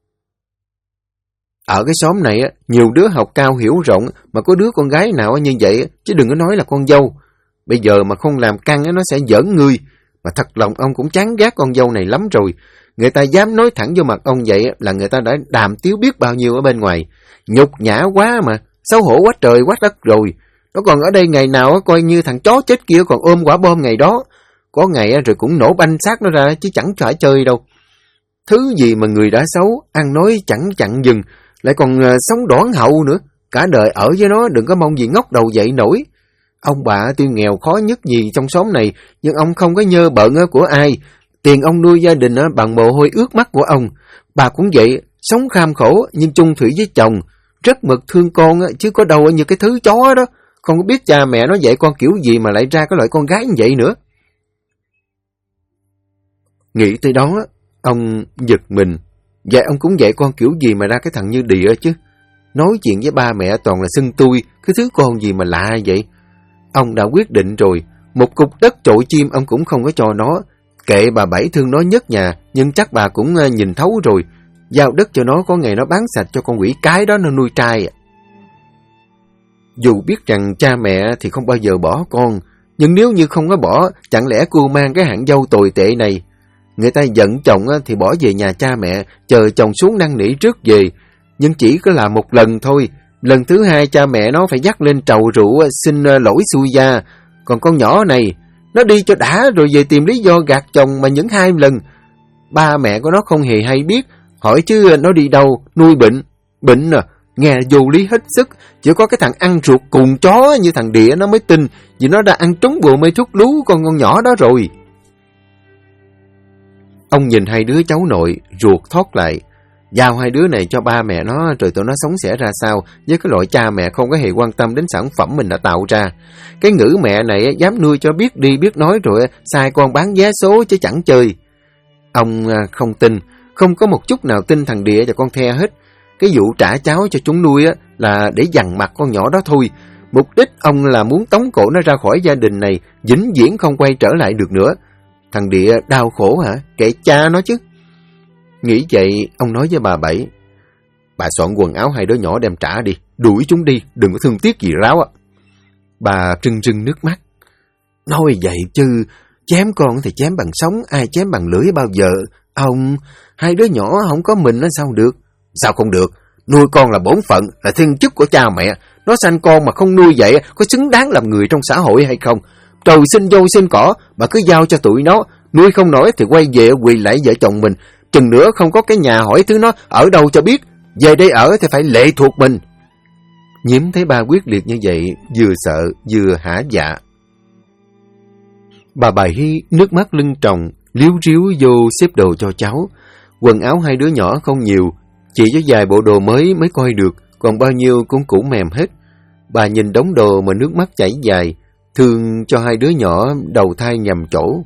Ở cái xóm này nhiều đứa học cao hiểu rộng, mà có đứa con gái nào như vậy, chứ đừng có nói là con dâu. Bây giờ mà không làm căng nó sẽ giỡn ngươi, mà thật lòng ông cũng chán ghét con dâu này lắm rồi. Người ta dám nói thẳng vô mặt ông vậy là người ta đã đàm tiếu biết bao nhiêu ở bên ngoài. Nhục nhã quá mà, xấu hổ quá trời quá đất rồi. Nó còn ở đây ngày nào coi như thằng chó chết kia còn ôm quả bom ngày đó. Có ngày rồi cũng nổ banh xác nó ra chứ chẳng phải chơi đâu. Thứ gì mà người đã xấu, ăn nói chẳng chặn dừng, lại còn sống đoản hậu nữa. Cả đời ở với nó đừng có mong gì ngóc đầu dậy nổi. Ông bà tuy nghèo khó nhất gì trong xóm này, nhưng ông không có nhơ bợn của ai. Tiền ông nuôi gia đình bằng mồ hôi ướt mắt của ông. Bà cũng vậy, sống kham khổ nhưng chung thủy với chồng. Rất mực thương con chứ có đâu như cái thứ chó đó. Không có biết cha mẹ nó dạy con kiểu gì mà lại ra cái loại con gái như vậy nữa. Nghĩ tới đó, ông giật mình. Vậy ông cũng dạy con kiểu gì mà ra cái thằng như Địa chứ. Nói chuyện với ba mẹ toàn là xưng tui, cái thứ con gì mà lạ vậy. Ông đã quyết định rồi, một cục đất chội chim ông cũng không có cho nó. Kệ bà Bảy thương nó nhất nhà, nhưng chắc bà cũng nhìn thấu rồi. Giao đất cho nó, có ngày nó bán sạch cho con quỷ cái đó nó nuôi trai. Dù biết rằng cha mẹ thì không bao giờ bỏ con, nhưng nếu như không có bỏ, chẳng lẽ cô mang cái hạng dâu tồi tệ này. Người ta giận chồng thì bỏ về nhà cha mẹ, chờ chồng xuống năn nỉ trước về. Nhưng chỉ có là một lần thôi. Lần thứ hai cha mẹ nó phải dắt lên trầu rượu xin lỗi xui gia. Còn con nhỏ này, nó đi cho đã rồi về tìm lý do gạt chồng mà những 2 lần. Ba mẹ của nó không hề hay biết, hỏi chứ nó đi đâu, nuôi bệnh. Bệnh à, nghe vô lý hết sức. Chỉ có cái thằng ăn ruột cùng chó như thằng Địa nó mới tin, vì nó đã ăn trúng bùa mê thuốc lú con nhỏ đó rồi. Ông nhìn 2 đứa cháu nội, ruột thoát lại. Giao 2 đứa này cho ba mẹ nó rồi tụi nó sống sẽ ra sao với cái loại cha mẹ không có hề quan tâm đến sản phẩm mình đã tạo ra. Cái ngữ mẹ này dám nuôi cho biết đi biết nói rồi sai con bán vé số chứ chẳng chơi. Ông không tin, không có một chút nào tin thằng Địa và con The hết. Cái vụ trả cháu cho chúng nuôi là để dằn mặt con nhỏ đó thôi. Mục đích ông là muốn tống cổ nó ra khỏi gia đình này, vĩnh viễn không quay trở lại được nữa. Thằng Địa đau khổ hả? Kệ cha nó chứ. Nghĩ vậy, ông nói với bà Bảy, bà soạn quần áo 2 đứa nhỏ đem trả đi, đuổi chúng đi, đừng có thương tiếc gì ráo á. Bà rưng rưng nước mắt. Nói vậy chứ, chém con thì chém bằng sống, ai chém bằng lưỡi bao giờ. Ông, 2 đứa nhỏ không có mình nó sao được? Sao không được? Nuôi con là bổn phận, là thiên chức của cha mẹ. Nó sanh con mà không nuôi vậy, có xứng đáng làm người trong xã hội hay không? Trời sinh dâu sinh cỏ, mà cứ giao cho tụi nó, nuôi không nổi thì quay về quỳ lại vợ chồng mình. Chừng nữa không có cái nhà hỏi thứ nó ở đâu cho biết, về đây ở thì phải lệ thuộc mình. Nhiễm thấy ba quyết liệt như vậy, vừa sợ vừa hả dạ. Bà Bảy nước mắt lưng tròng, liếu riếu vô xếp đồ cho cháu. Quần áo 2 đứa nhỏ không nhiều, chỉ có vài bộ đồ mới coi được, còn bao nhiêu cũng cũ mềm hết. Bà nhìn đống đồ mà nước mắt chảy dài, thương cho 2 đứa nhỏ đầu thai nhầm chỗ.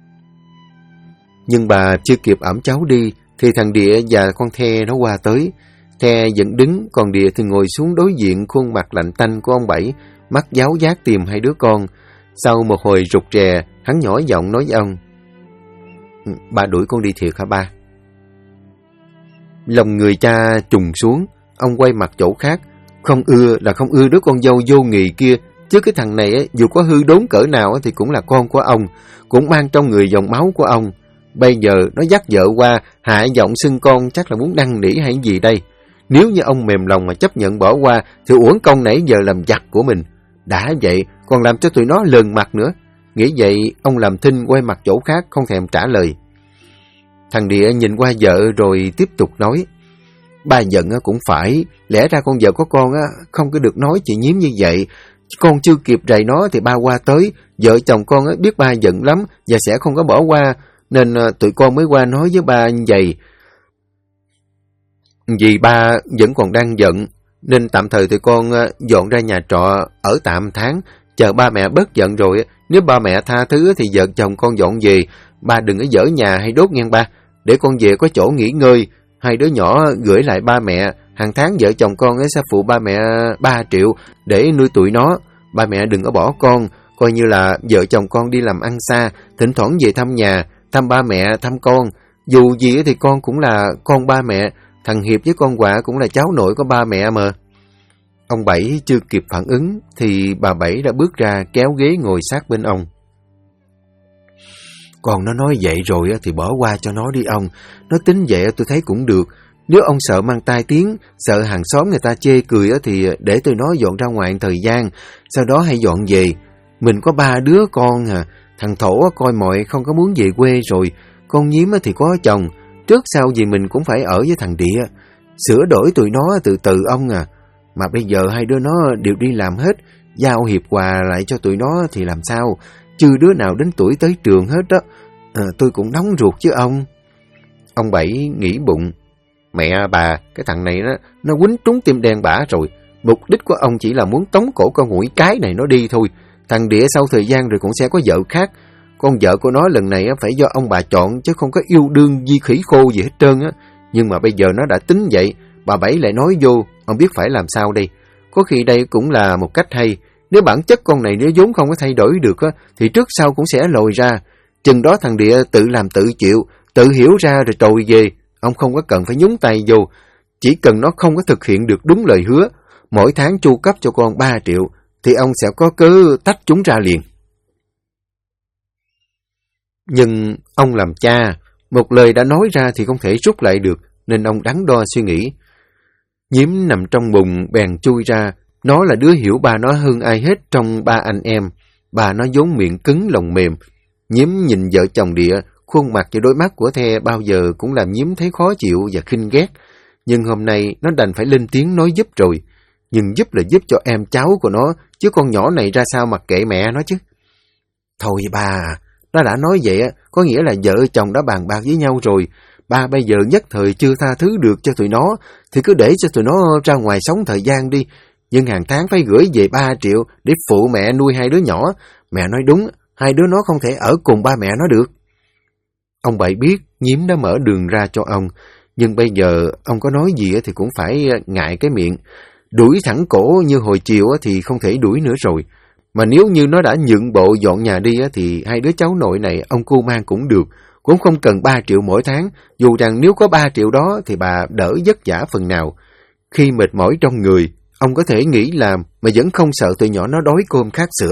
Nhưng bà chưa kịp ẵm cháu đi, thì thằng Địa và con The nó qua tới. The vẫn đứng, còn Địa thì ngồi xuống đối diện khuôn mặt lạnh tanh của ông Bảy, mắt giáo giác tìm 2 đứa con. Sau một hồi rụt rè, hắn nhỏ giọng nói với ông, ba đuổi con đi thiệt hả ba? Lòng người cha trùng xuống, ông quay mặt chỗ khác. Không ưa là không ưa đứa con dâu vô nghị kia, chứ cái thằng này dù có hư đốn cỡ nào thì cũng là con của ông, cũng mang trong người dòng máu của ông. Bây giờ nó dắt vợ qua, hạ giọng xưng con chắc là muốn năn nỉ hay gì đây. Nếu như ông mềm lòng mà chấp nhận bỏ qua, thì uổng công nãy giờ làm giặc của mình. Đã vậy, còn làm cho tụi nó lờn mặt nữa. Nghĩ vậy, ông làm thinh quay mặt chỗ khác, không thèm trả lời. Thằng Địa nhìn qua vợ rồi tiếp tục nói, ba giận cũng phải, lẽ ra con vợ có con không có được nói chị Nhiếm như vậy. Con chưa kịp rầy nó thì ba qua tới, vợ chồng con biết ba giận lắm và sẽ không có bỏ qua, nên tụi con mới qua nói với ba như vậy. Vì ba vẫn còn đang giận, nên tạm thời tụi con dọn ra nhà trọ ở tạm tháng, chờ ba mẹ bớt giận rồi. Nếu ba mẹ tha thứ thì vợ chồng con dọn về, ba đừng có dở nhà hay đốt ngang ba, để con về có chỗ nghỉ ngơi. Hai đứa nhỏ gửi lại ba mẹ, hàng tháng vợ chồng con sẽ phụ ba mẹ 3 triệu để nuôi tụi nó. Ba mẹ đừng có bỏ con, coi như là vợ chồng con đi làm ăn xa, thỉnh thoảng về thăm nhà, thăm ba mẹ, thăm con. Dù gì thì con cũng là con ba mẹ, thằng Hiệp với con Quả cũng là cháu nội của ba mẹ mà. Ông Bảy chưa kịp phản ứng thì bà Bảy đã bước ra kéo ghế ngồi sát bên ông. Còn nó nói vậy rồi thì bỏ qua cho nó đi ông. Nó tính vậy tôi thấy cũng được. Nếu ông sợ mang tai tiếng, sợ hàng xóm người ta chê cười thì để tụi nó dọn ra ngoài thời gian, sau đó hãy dọn về. Mình có 3 đứa con à, thằng Thổ coi mọi không có muốn về quê rồi, con Nhiếm thì có chồng, trước sau gì mình cũng phải ở với thằng Địa. Sửa đổi tụi nó từ từ ông à. Mà bây giờ hai đứa nó đều đi làm hết, giao Hiệp quà lại cho tụi nó thì làm sao? Chưa đứa nào đến tuổi tới trường hết đó. Tôi cũng nóng ruột chứ ông. Ông Bảy nghĩ bụng, mẹ bà, cái thằng này nó quýnh trúng tim đen bả rồi. Mục đích của ông chỉ là muốn tống cổ con nguội cái này nó đi thôi. Thằng Địa sau thời gian rồi cũng sẽ có vợ khác. Con vợ của nó lần này phải do ông bà chọn, chứ không có yêu đương di khỉ khô gì hết trơn á. Nhưng mà bây giờ nó đã tính vậy, bà Bảy lại nói vô, ông biết phải làm sao đây? Có khi đây cũng là một cách hay. Nếu bản chất con này nếu vốn không có thay đổi được á, thì trước sau cũng sẽ lồi ra. Chừng đó thằng Địa tự làm tự chịu, tự hiểu ra rồi trồi về. Ông không có cần phải nhúng tay vô. Chỉ cần nó không có thực hiện được đúng lời hứa, mỗi tháng chu cấp cho con 3 triệu, thì ông sẽ có cớ tách chúng ra liền. Nhưng ông làm cha, một lời đã nói ra thì không thể rút lại được, nên ông đắn đo suy nghĩ. Nhiếm nằm trong bụng bèn chui ra. Nó là đứa hiểu ba nó hơn ai hết trong 3 anh em. Bà nó vốn miệng cứng lòng mềm. Nhiếm nhìn vợ chồng Địa, khuôn mặt và đôi mắt của The bao giờ cũng làm Nhiếm thấy khó chịu và khinh ghét. Nhưng hôm nay nó đành phải lên tiếng nói giúp rồi. Nhưng giúp là giúp cho em cháu của nó, chứ con nhỏ này ra sao mặc kệ mẹ nó chứ. Thôi bà, nó đã nói vậy có nghĩa là vợ chồng đã bàn bạc với nhau rồi. Ba bây giờ nhất thời chưa tha thứ được cho tụi nó, thì cứ để cho tụi nó ra ngoài sống thời gian đi. Nhưng hàng tháng phải gửi về 3 triệu để phụ mẹ nuôi 2 đứa nhỏ. Mẹ nói đúng, 2 đứa nó không thể ở cùng ba mẹ nó được. Ông Bảy biết Nhiếm đã mở đường ra cho ông, nhưng bây giờ ông có nói gì thì cũng phải ngại cái miệng. Đuổi thẳng cổ như hồi chiều thì không thể đuổi nữa rồi. Mà nếu như nó đã nhượng bộ dọn nhà đi thì 2 đứa cháu nội này ông cu mang cũng được, cũng không cần 3 triệu mỗi tháng, dù rằng nếu có 3 triệu đó thì bà đỡ vất vả phần nào. Khi mệt mỏi trong người, ông có thể nghỉ làm mà vẫn không sợ tụi nhỏ nó đói cơm khát sữa.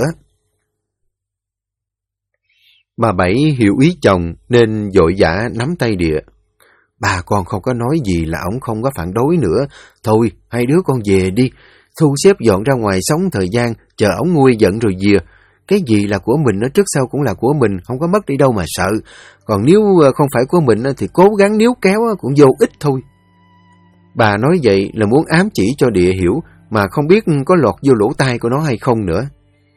Bà Bảy hiểu ý chồng nên vội vã nắm tay Địa. Bà con không có nói gì là ổng không có phản đối nữa. Thôi, 2 đứa con về đi. Thu xếp dọn ra ngoài sống thời gian, chờ ổng nguôi giận rồi về. Cái gì là của mình trước sau cũng là của mình, không có mất đi đâu mà sợ. Còn nếu không phải của mình thì cố gắng níu kéo cũng vô ích thôi. Bà nói vậy là muốn ám chỉ cho Địa hiểu, mà không biết có lọt vô lỗ tai của nó hay không nữa.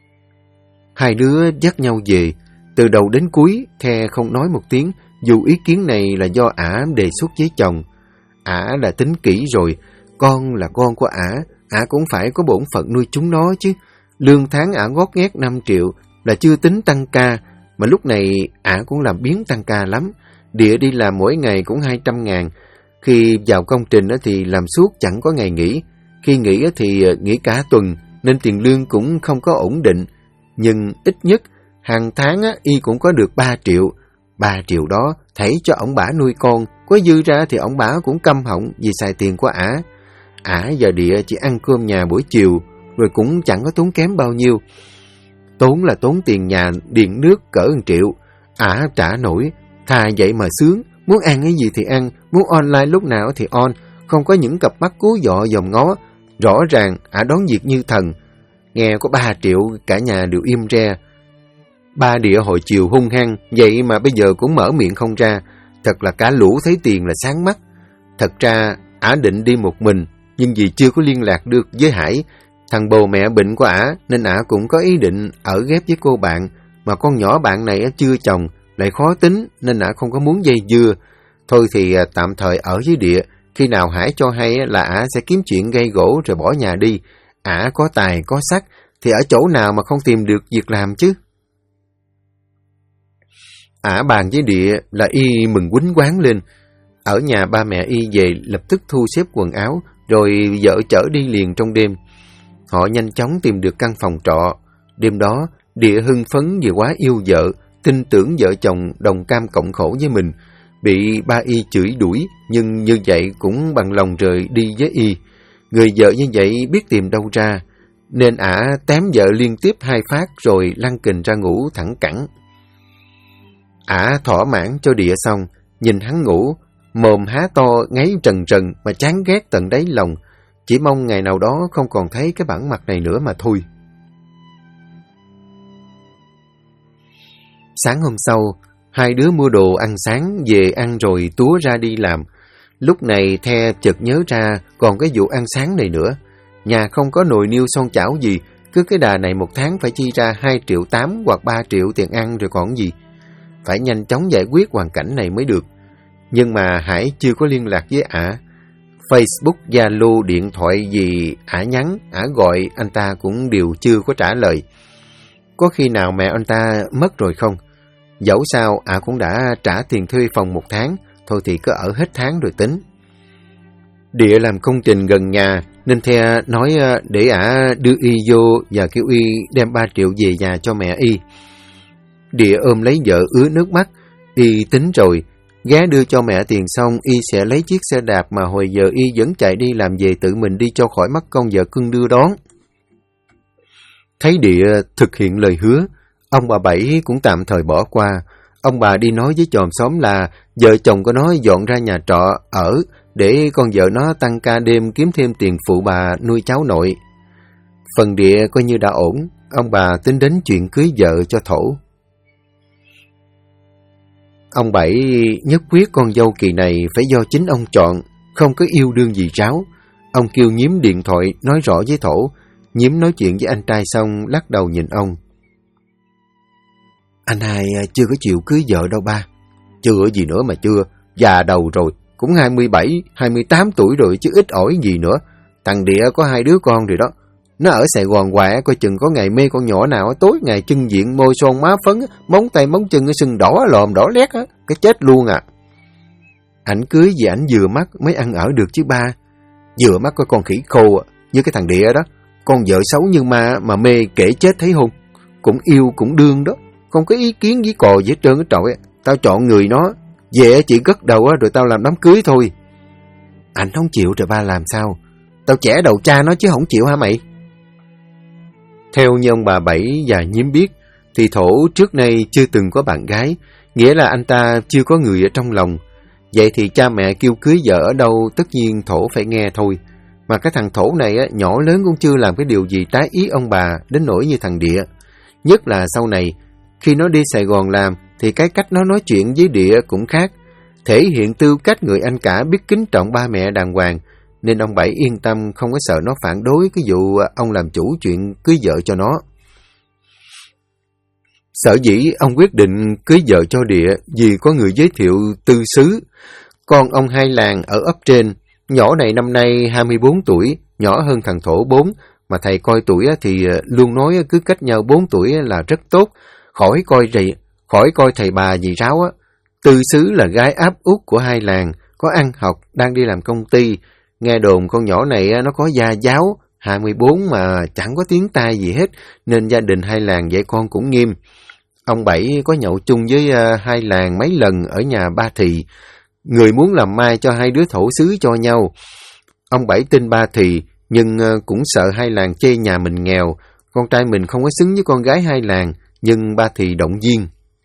2 đứa dắt nhau về. Từ đầu đến cuối, The không nói một tiếng, dù ý kiến này là do ả đề xuất với chồng. Ả đã tính kỹ rồi, con là con của ả cũng phải có bổn phận nuôi chúng nó chứ. Lương tháng ả gót nghét 5 triệu là chưa tính tăng ca, mà lúc này ả cũng làm biếng tăng ca lắm. Địa đi làm mỗi ngày cũng 200.000. Khi vào công trình thì làm suốt chẳng có ngày nghỉ. Khi nghỉ thì nghỉ cả tuần, nên tiền lương cũng không có ổn định. Nhưng ít nhất, hàng tháng y cũng có được 3 triệu. 3 triệu đó thảy cho ổng bả nuôi con, có dư ra thì ổng bả cũng câm họng vì xài tiền của ả. Ả và Địa chỉ ăn cơm nhà buổi chiều, rồi cũng chẳng có tốn kém bao nhiêu. Tốn là tốn tiền nhà, điện nước cỡ 1 triệu. Ả trả nổi, thà vậy mà sướng, muốn ăn cái gì thì ăn, muốn online lúc nào thì on, không có những cặp mắt cú dọ dòm ngó. Rõ ràng ả đón việc như thần. Nghe có 3 triệu, cả nhà đều im re. Ba Địa hồi chiều hung hăng, vậy mà bây giờ cũng mở miệng không ra. Thật là cả lũ thấy tiền là sáng mắt. Thật ra, ả định đi một mình, nhưng vì chưa có liên lạc được với Hải, thằng bồ mẹ bệnh của ả, nên ả cũng có ý định ở ghép với cô bạn. Mà con nhỏ bạn này chưa chồng, lại khó tính, nên ả không có muốn dây dưa. Thôi thì tạm thời ở với Địa, khi nào Hải cho hay là ả sẽ kiếm chuyện gây gỗ rồi bỏ nhà đi. Ả có tài, có sắc, thì ở chỗ nào mà không tìm được việc làm chứ. Ả bàn với Địa là y mừng quýnh quán lên. Ở nhà ba mẹ y về lập tức thu xếp quần áo, rồi vợ chở đi liền trong đêm. Họ nhanh chóng tìm được căn phòng trọ. Đêm đó, Địa hưng phấn vì quá yêu vợ, tin tưởng vợ chồng đồng cam cộng khổ với mình. Bị ba y chửi đuổi, nhưng như vậy cũng bằng lòng rời đi với y. Người vợ như vậy biết tìm đâu ra, nên Ả tém vợ liên tiếp 2 phát rồi lăn kình ra ngủ thẳng cẳng. Ả thỏa mãn cho Địa xong, nhìn hắn ngủ, mồm há to ngáy trần trần mà chán ghét tận đáy lòng, chỉ mong ngày nào đó không còn thấy cái bản mặt này nữa mà thôi. Sáng hôm sau, hai đứa mua đồ ăn sáng về ăn rồi túa ra đi làm. Lúc này The chợt nhớ ra còn cái vụ ăn sáng này nữa. Nhà không có nồi niêu son chảo gì, cứ cái đà này 1 tháng phải chi ra 2,8 triệu hoặc 3 triệu tiền ăn rồi còn gì. Phải nhanh chóng giải quyết hoàn cảnh này mới được. Nhưng mà Hải chưa có liên lạc với Ả. Facebook, Zalo, điện thoại gì Ả nhắn, Ả gọi anh ta cũng đều chưa có trả lời. Có khi nào mẹ anh ta mất rồi không? Dẫu sao Ả cũng đã trả tiền thuê phòng 1 tháng, thôi thì cứ ở hết tháng rồi tính. Địa làm công trình gần nhà nên The nói để Ả đưa y vô và kêu y đem 3 triệu về nhà cho mẹ y. Địa ôm lấy vợ ứa nước mắt. Y tính rồi, ghé đưa cho mẹ tiền xong y sẽ lấy chiếc xe đạp mà hồi giờ y vẫn chạy đi làm về tự mình đi cho khỏi mắc công vợ cưng đưa đón. Thấy Địa thực hiện lời hứa, ông bà Bảy cũng tạm thời bỏ qua. Ông bà đi nói với chòm xóm là vợ chồng của nó dọn ra nhà trọ ở để con vợ nó tăng ca đêm kiếm thêm tiền phụ bà nuôi cháu nội. Phần Địa coi như đã ổn, ông bà tính đến chuyện cưới vợ cho Thổ. Ông Bảy nhất quyết con dâu kỳ này phải do chính ông chọn, không có yêu đương gì ráo. Ông kêu Nhiếm điện thoại nói rõ với Thổ. Nhiếm nói chuyện với anh trai xong lắc đầu nhìn ông. Anh hai chưa có chịu cưới vợ đâu ba. Chưa gì nữa mà chưa, già đầu rồi, cũng 27, 28 tuổi rồi chứ ít ỏi gì nữa. Thằng Địa có 2 đứa con rồi đó. Nó ở Sài Gòn hoài, coi chừng có ngày mê con nhỏ nào tối ngày chân diện môi son má phấn, móng tay móng chân sưng đỏ lòm đỏ lét á, cái chết luôn à. Ảnh cưới vì ảnh vừa mắt mới ăn ở được chứ ba. Vừa mắt có con khỉ khô như cái thằng Địa đó. Con vợ xấu như ma mà mê kể chết thấy hôn. Cũng yêu cũng đương đó. Không có ý kiến với cò gì hết trơn á trọi. Tao chọn người nó. Về chỉ gất đầu rồi tao làm đám cưới thôi. Ảnh không chịu rồi ba làm sao? Tao chẻ đầu cha nó chứ không chịu hả mày? Theo như ông bà Bảy và Nhiếm biết, thì Thổ trước nay chưa từng có bạn gái, nghĩa là anh ta chưa có người ở trong lòng. Vậy thì cha mẹ kêu cưới vợ ở đâu tất nhiên Thổ phải nghe thôi. Mà cái thằng Thổ này nhỏ lớn cũng chưa làm cái điều gì trái ý ông bà đến nỗi như thằng Địa. Nhất là sau này, khi nó đi Sài Gòn làm thì cái cách nó nói chuyện với Địa cũng khác, thể hiện tư cách người anh cả biết kính trọng ba mẹ đàng hoàng, nên ông Bảy yên tâm không có sợ nó phản đối cái vụ ông làm chủ chuyện cưới vợ cho nó. Sở dĩ ông quyết định cưới vợ cho Địa vì có người giới thiệu Tư Xứ, con ông Hai Làng ở ấp trên. Nhỏ này năm nay 24 tuổi, nhỏ hơn thằng Thổ 4, mà thầy coi tuổi thì luôn nói cứ cách nhau 4 tuổi là rất tốt, khỏi coi thầy bà gì ráo á. Tư Xứ là gái áp út của Hai Làng, có ăn học, đang đi làm công ty. Nghe đồn con nhỏ này nó có gia giáo, 24 mà chẳng có tiếng tai gì hết, nên gia đình Hai Làng dạy con cũng nghiêm. Ông Bảy có nhậu chung với Hai Làng mấy lần ở nhà ba Thì, người muốn làm mai cho 2 đứa Thổ Xứ cho nhau. Ông Bảy tin ba Thì, nhưng cũng sợ Hai Làng chê nhà mình nghèo, con trai mình không có xứng với con gái Hai Làng, nhưng ba Thì động viên.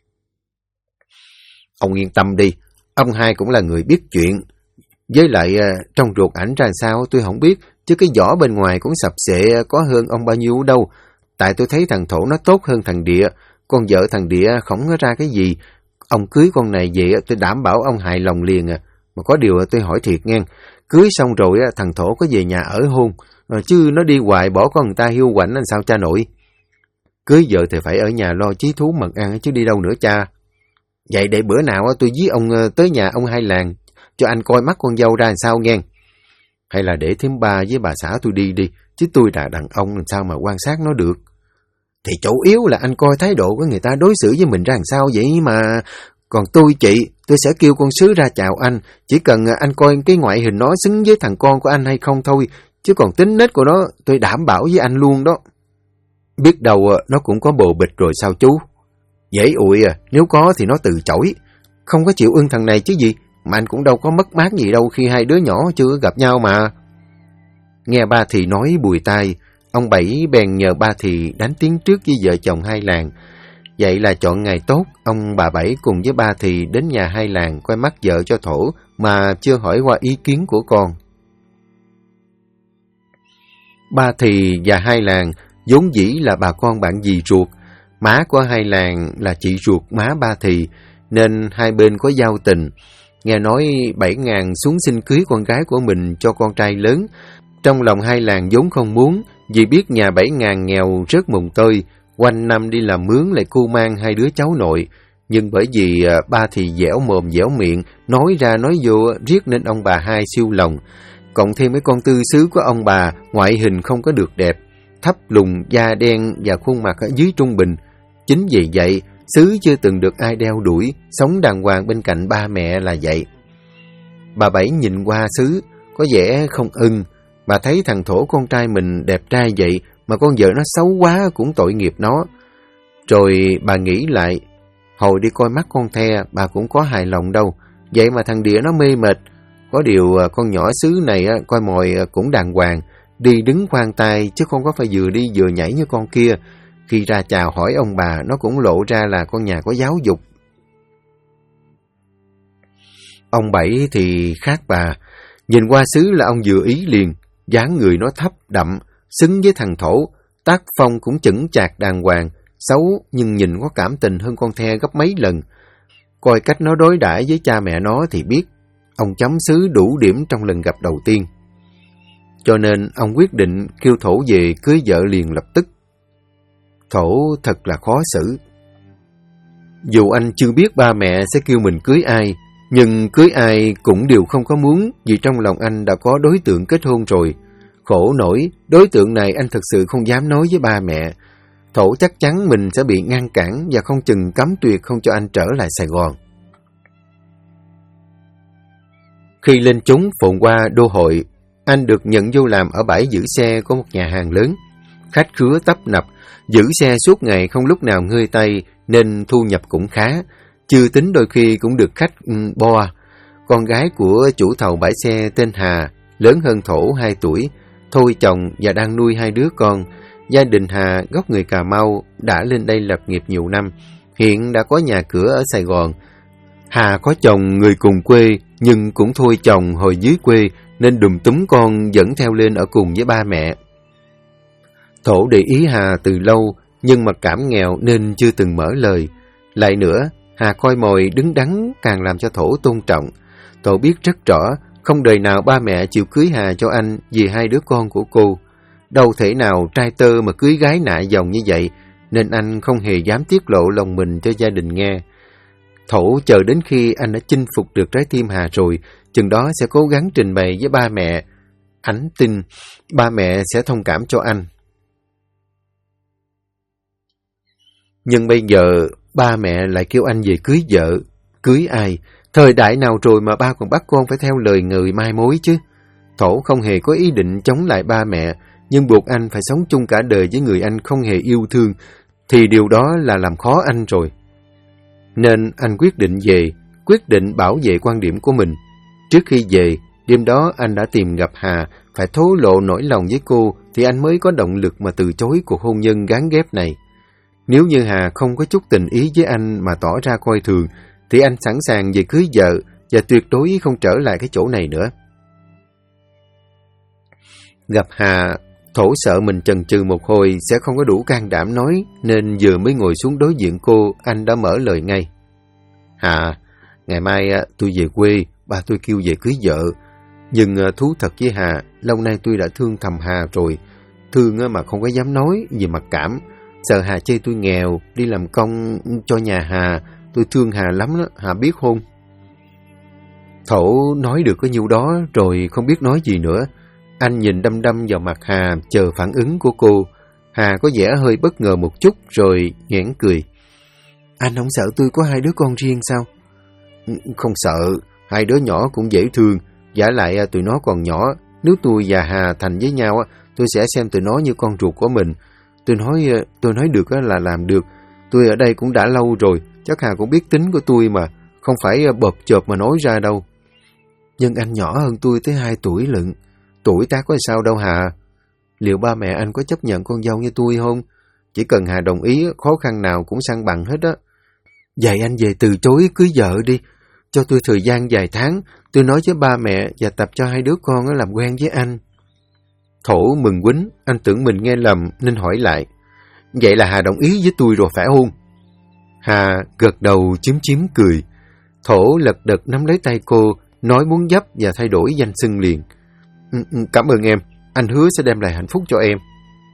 Ông yên tâm đi, ông Hai cũng là người biết chuyện. Với lại trong ruột ảnh ra sao tôi không biết, chứ cái vỏ bên ngoài cũng sập xệ có hơn ông bao nhiêu đâu. Tại tôi thấy thằng Thổ nó tốt hơn thằng Địa, con vợ thằng Địa không có ra cái gì. Ông cưới con này về tôi đảm bảo ông hài lòng liền à. Mà có điều tôi hỏi thiệt nghe, cưới xong rồi thằng Thổ có về nhà ở hôn, chứ nó đi hoài bỏ con người ta hiu quạnh làm sao cha nội. Cưới vợ thì phải ở nhà lo chí thú mật ăn chứ đi đâu nữa cha. Vậy để bữa nào tôi với ông tới nhà ông Hai Làng, cho anh coi mắt con dâu ra làm sao nghe. Hay là để thím ba với bà xã tôi đi, chứ tôi là đàn ông làm sao mà quan sát nó được. Thì chủ yếu là anh coi thái độ của người ta đối xử với mình ra làm sao vậy mà. Còn tôi sẽ kêu con Sứ ra chào anh. Chỉ cần anh coi cái ngoại hình nó xứng với thằng con của anh hay không thôi. Chứ còn tính nết của nó tôi đảm bảo với anh luôn đó. Biết đâu nó cũng có bồ bịch rồi sao chú? Dễ ụi nếu có thì nó từ chối. Không có chịu ưng thằng này chứ gì. Mà anh cũng đâu có mất mát gì đâu khi hai đứa nhỏ chưa gặp nhau mà. Nghe ba Thì nói bùi tai, ông Bảy bèn nhờ ba Thì đánh tiếng trước với vợ chồng Hai Làng. Vậy là chọn ngày tốt, ông bà Bảy cùng với ba Thì đến nhà Hai Làng coi mắt vợ cho Thổ mà chưa hỏi qua ý kiến của con. Ba Thì và Hai Làng vốn dĩ là bà con bạn dì ruột. Má của Hai Làng là chị ruột má ba Thì, nên hai bên có giao tình. Nghe nói 7.000 xuống xin cưới con gái của mình cho con trai lớn. Trong lòng Hai Làng vốn không muốn, vì biết nhà 7.000 nghèo rất mùng tơi, quanh năm đi làm mướn lại cu mang hai đứa cháu nội. Nhưng bởi vì ba Thì dẻo mồm dẻo miệng, nói ra nói vô riết nên ông bà Hai siêu lòng. Cộng thêm mấy con tư xứ của ông bà, ngoại hình không có được đẹp, thấp lùn, da đen và khuôn mặt ở dưới trung bình. Chính vì vậy, Xứ chưa từng được ai đeo đuổi, sống đàng hoàng bên cạnh ba mẹ là vậy. Bà Bảy nhìn qua Xứ, có vẻ không ưng. Bà thấy thằng Thổ con trai mình đẹp trai vậy, mà con vợ nó xấu quá cũng tội nghiệp nó. Rồi bà nghĩ lại, hồi đi coi mắt con The, bà cũng có hài lòng đâu. Vậy mà thằng Địa nó mê mệt. Có điều con nhỏ Xứ này coi mồi cũng đàng hoàng, đi đứng khoan tay chứ không có phải vừa đi vừa nhảy như con kia. Khi ra chào hỏi ông bà, nó cũng lộ ra là con nhà có giáo dục. Ông Bảy thì khác bà. Nhìn qua Xứ là ông vừa ý liền. Dáng người nó thấp đậm, xứng với thằng Thổ. Tác phong cũng chững chạc đàng hoàng. Xấu nhưng nhìn có cảm tình hơn con The gấp mấy lần. Coi cách nó đối đãi với cha mẹ nó thì biết ông chấm Xứ đủ điểm trong lần gặp đầu tiên. Cho nên ông quyết định kêu Thổ về cưới vợ liền lập tức. Thổ thật là khó xử. Dù anh chưa biết ba mẹ sẽ kêu mình cưới ai, nhưng cưới ai cũng đều không có muốn, vì trong lòng anh đã có đối tượng kết hôn rồi. Khổ nổi, đối tượng này anh thật sự không dám nói với ba mẹ. Thổ chắc chắn mình sẽ bị ngăn cản và không chừng cấm tuyệt không cho anh trở lại Sài Gòn. Khi lên chốn Phồn Hoa Đô Hội, anh được nhận vô làm ở bãi giữ xe của một nhà hàng lớn. Khách khứa tấp nập, giữ xe suốt ngày không lúc nào ngơi tay nên thu nhập cũng khá. Chưa tính đôi khi cũng được khách bo. Con gái của chủ thầu bãi xe tên Hà, lớn hơn Thổ 2 tuổi, thôi chồng và đang nuôi 2 đứa con. Gia đình Hà gốc người Cà Mau, đã lên đây lập nghiệp nhiều năm, hiện đã có nhà cửa ở Sài Gòn. Hà có chồng người cùng quê nhưng cũng thôi chồng hồi dưới quê nên đùm túm con dẫn theo lên ở cùng với ba mẹ. Thổ để ý Hà từ lâu nhưng mặc cảm nghèo nên chưa từng mở lời. Lại nữa, Hà coi mồi đứng đắn càng làm cho Thổ tôn trọng. Thổ biết rất rõ không đời nào ba mẹ chịu cưới Hà cho anh vì 2 đứa con của cô. Đâu thể nào trai tơ mà cưới gái nạ dòng như vậy, nên anh không hề dám tiết lộ lòng mình cho gia đình nghe. Thổ chờ đến khi anh đã chinh phục được trái tim Hà rồi, chừng đó sẽ cố gắng trình bày với ba mẹ. Anh tin ba mẹ sẽ thông cảm cho anh. Nhưng bây giờ ba mẹ lại kêu anh về cưới vợ. Cưới ai? Thời đại nào rồi mà ba còn bắt con phải theo lời người mai mối chứ? Thổ không hề có ý định chống lại ba mẹ, nhưng buộc anh phải sống chung cả đời với người anh không hề yêu thương, thì điều đó là làm khó anh rồi. Nên anh quyết định về, quyết định bảo vệ quan điểm của mình. Trước khi về, đêm đó anh đã tìm gặp Hà, phải thổ lộ nỗi lòng với cô thì anh mới có động lực mà từ chối cuộc hôn nhân gán ghép này. Nếu như Hà không có chút tình ý với anh mà tỏ ra coi thường, thì anh sẵn sàng về cưới vợ và tuyệt đối không trở lại cái chỗ này nữa. Gặp Hà, Thổ sợ mình chần chừ một hồi sẽ không có đủ can đảm nói, nên vừa mới ngồi xuống đối diện cô, anh đã mở lời ngay. Hà, ngày mai tôi về quê, ba tôi kêu về cưới vợ. Nhưng thú thật với Hà, lâu nay tôi đã thương thầm Hà rồi. Thương mà không có dám nói vì mặc cảm. Sợ Hà chê tôi nghèo, đi làm công cho nhà Hà. Tôi thương Hà lắm đó, Hà biết không? Thổ nói được có nhiêu đó rồi không biết nói gì nữa. Anh nhìn đăm đăm vào mặt Hà, chờ phản ứng của cô. Hà có vẻ hơi bất ngờ một chút rồi nhoẻn cười. Anh không sợ tôi có 2 đứa con riêng sao? Không sợ, 2 đứa nhỏ cũng dễ thương, vả lại tụi nó còn nhỏ. Nếu tôi và Hà thành với nhau, tôi sẽ xem tụi nó như con ruột của mình. Tôi nói được là làm được. Tôi ở đây cũng đã lâu rồi, chắc Hà cũng biết tính của tôi mà, không phải bợp chợp mà nói ra đâu. Nhưng anh nhỏ hơn tôi tới 2 tuổi lận. Tuổi tác có sao đâu Hà. Liệu ba mẹ anh có chấp nhận con dâu như tôi không? Chỉ cần Hà đồng ý, khó khăn nào cũng san bằng hết á. Vậy anh về từ chối cưới vợ đi. Cho tôi thời gian vài tháng, tôi nói với ba mẹ và tập cho 2 đứa con làm quen với anh. Thổ mừng quýnh, anh tưởng mình nghe lầm nên hỏi lại. Vậy là Hà đồng ý với tôi rồi phải không? Hà gật đầu chúm chím cười. Thổ lật đật nắm lấy tay cô, nói muốn dấp và thay đổi danh xưng liền. Cảm ơn em, anh hứa sẽ đem lại hạnh phúc cho em.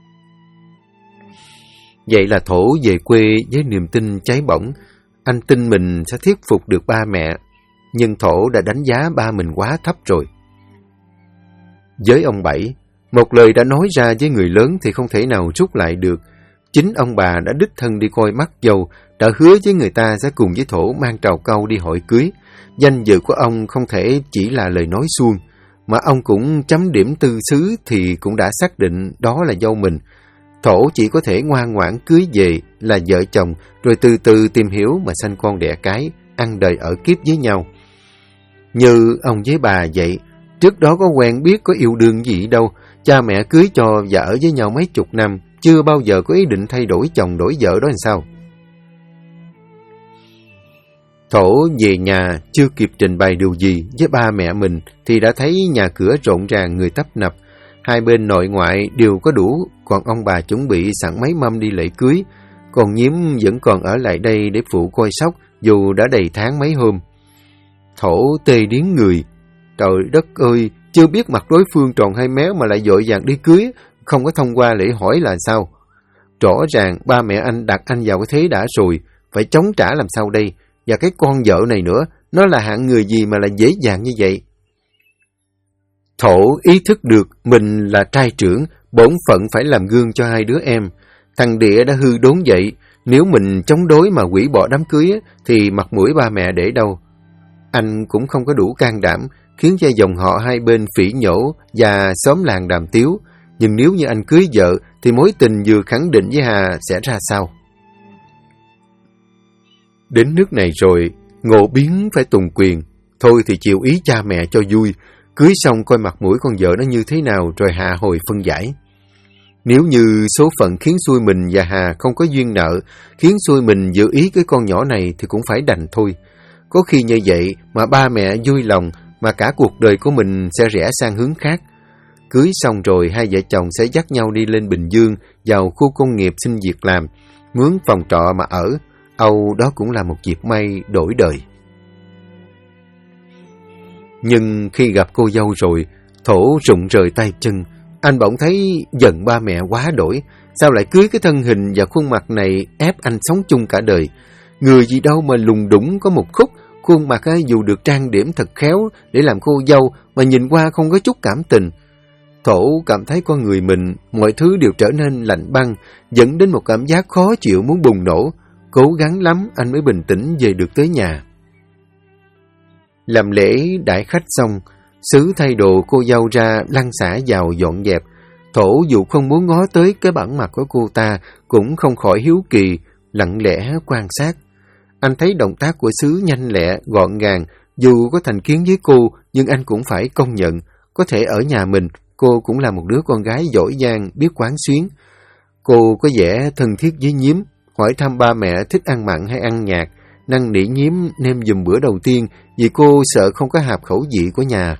Vậy là Thổ về quê với niềm tin cháy bỏng. Anh tin mình sẽ thuyết phục được ba mẹ, nhưng Thổ đã đánh giá ba mình quá thấp rồi. Với ông Bảy, một lời đã nói ra với người lớn thì không thể nào rút lại được. Chính ông bà đã đích thân đi coi mắt dâu, đã hứa với người ta sẽ cùng với Thổ mang trầu cau đi hỏi cưới. Danh dự của ông không thể chỉ là lời nói suông, mà ông cũng chấm điểm tư xứ thì cũng đã xác định đó là dâu mình. Thổ chỉ có thể ngoan ngoãn cưới về là vợ chồng, rồi từ từ tìm hiểu mà sanh con đẻ cái, ăn đời ở kiếp với nhau. Như ông với bà vậy, trước đó có quen biết có yêu đương gì đâu, cha mẹ cưới cho và ở với nhau mấy chục năm, chưa bao giờ có ý định thay đổi chồng đổi vợ đó làm sao. Thổ về nhà chưa kịp trình bày điều gì với ba mẹ mình thì đã thấy nhà cửa rộn ràng người tấp nập. Hai bên nội ngoại đều có đủ, còn ông bà chuẩn bị sẵn mấy mâm đi lễ cưới. Còn Nhiếm vẫn còn ở lại đây để phụ coi sóc dù đã đầy tháng mấy hôm. Thổ tê điếng người. Trời đất ơi, chưa biết mặt đối phương tròn hay méo mà lại vội vàng đi cưới, không có thông qua lễ hỏi là sao. Rõ ràng ba mẹ anh đặt anh vào cái thế đã rồi, phải chống trả làm sao đây? Và cái con vợ này nữa, nó là hạng người gì mà lại dễ dàng như vậy? Thổ ý thức được mình là trai trưởng, bổn phận phải làm gương cho 2 đứa em. Thằng Địa đã hư đốn vậy, nếu mình chống đối mà hủy bỏ đám cưới thì mặt mũi ba mẹ để đâu? Anh cũng không có đủ can đảm, khiến cho dòng họ hai bên phỉ nhổ và xóm làng đàm tiếu. Nhưng nếu như anh cưới vợ thì mối tình vừa khẳng định với Hà sẽ ra sao? Đến nước này rồi, ngộ biến phải tùng quyền. Thôi thì chịu ý cha mẹ cho vui, cưới xong coi mặt mũi con vợ nó như thế nào rồi hạ hồi phân giải. Nếu như số phận khiến xui mình và Hà không có duyên nợ, khiến xui mình giữ ý cái con nhỏ này thì cũng phải đành thôi. Có khi như vậy mà ba mẹ vui lòng, mà cả cuộc đời của mình sẽ rẽ sang hướng khác. Cưới xong rồi hai vợ chồng sẽ dắt nhau đi lên Bình Dương, vào khu công nghiệp xin việc làm, mướn phòng trọ mà ở. Âu đó cũng là một dịp may đổi đời. Nhưng khi gặp cô dâu rồi, Thổ rụng rời tay chân. Anh bỗng thấy giận ba mẹ quá đổi. Sao lại cưới cái thân hình và khuôn mặt này ép anh sống chung cả đời? Người gì đâu mà lùng đủng có một khúc, khuôn mặt dù được trang điểm thật khéo để làm cô dâu mà nhìn qua không có chút cảm tình. Thổ cảm thấy con người mình, mọi thứ đều trở nên lạnh băng, dẫn đến một cảm giác khó chịu muốn bùng nổ. Cố gắng lắm anh mới bình tĩnh về được tới nhà. Làm lễ đãi khách xong, Sứ thay đồ cô dâu ra lăn xả vào dọn dẹp. Thổ dù không muốn ngó tới cái bản mặt của cô ta, cũng không khỏi hiếu kỳ, lặng lẽ quan sát. Anh thấy động tác của Sứ nhanh lẹ, gọn gàng. Dù có thành kiến với cô, nhưng anh cũng phải công nhận. Có thể ở nhà mình, cô cũng là một đứa con gái giỏi giang, biết quán xuyến. Cô có vẻ thân thiết với Nhiếm, hỏi thăm ba mẹ thích ăn mặn hay ăn nhạt, năn nỉ Nhiếm nêm giùm bữa đầu tiên vì cô sợ không có hợp khẩu vị của nhà.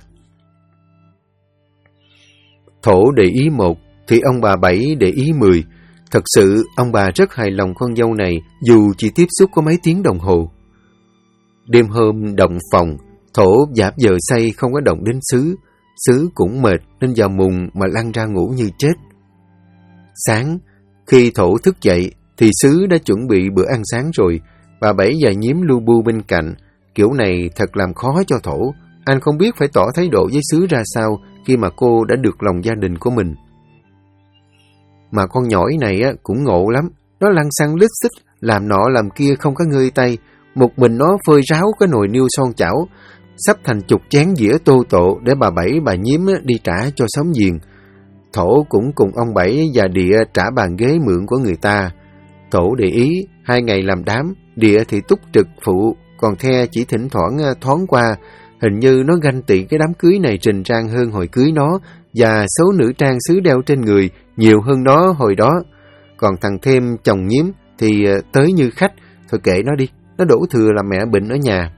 Thổ để ý 1 thì ông bà Bảy để ý 10. Thật sự ông bà rất hài lòng con dâu này dù chỉ tiếp xúc có mấy tiếng đồng hồ. Đêm hôm động phòng, Thổ dạp giờ say không có động đến Sứ. Sứ cũng mệt nên vào mùng mà lăn ra ngủ như chết. Sáng, khi Thổ thức dậy thì Sứ đã chuẩn bị bữa ăn sáng rồi. Bà Bảy và Nhiếm lu bu bên cạnh. Kiểu này thật làm khó cho Thổ. Anh không biết phải tỏ thái độ với Sứ ra sao khi mà cô đã được lòng gia đình của mình. Mà con nhỏi này cũng ngộ lắm. Nó lăng xăng lít xích, làm nọ làm kia không có ngơi tay. Một mình nó phơi ráo cái nồi niêu son chảo, sắp thành chục chén dĩa tô tộ để bà Bảy bà Nhiếm đi trả cho xóm giềng. Thổ cũng cùng ông Bảy và Địa trả bàn ghế mượn của người ta. Thổ để ý, 2 ngày làm đám, Địa thì túc trực phụ, còn The chỉ thỉnh thoảng thoáng qua. Hình như nó ganh tị cái đám cưới này trình trang hơn hồi cưới nó, và số nữ trang sứ đeo trên người nhiều hơn nó hồi đó. Còn thằng Thêm chồng Nhiếm thì tới như khách, thôi kệ nó đi, nó đổ thừa là mẹ bệnh ở nhà.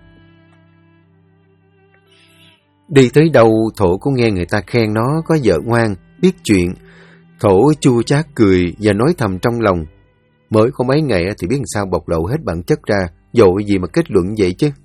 Đi tới đâu Thổ cũng nghe người ta khen nó có vợ ngoan, biết chuyện. Thổ chua chát cười và nói thầm trong lòng, mới có mấy ngày thì biết sao bộc lộ hết bản chất ra, dội gì mà kết luận vậy chứ.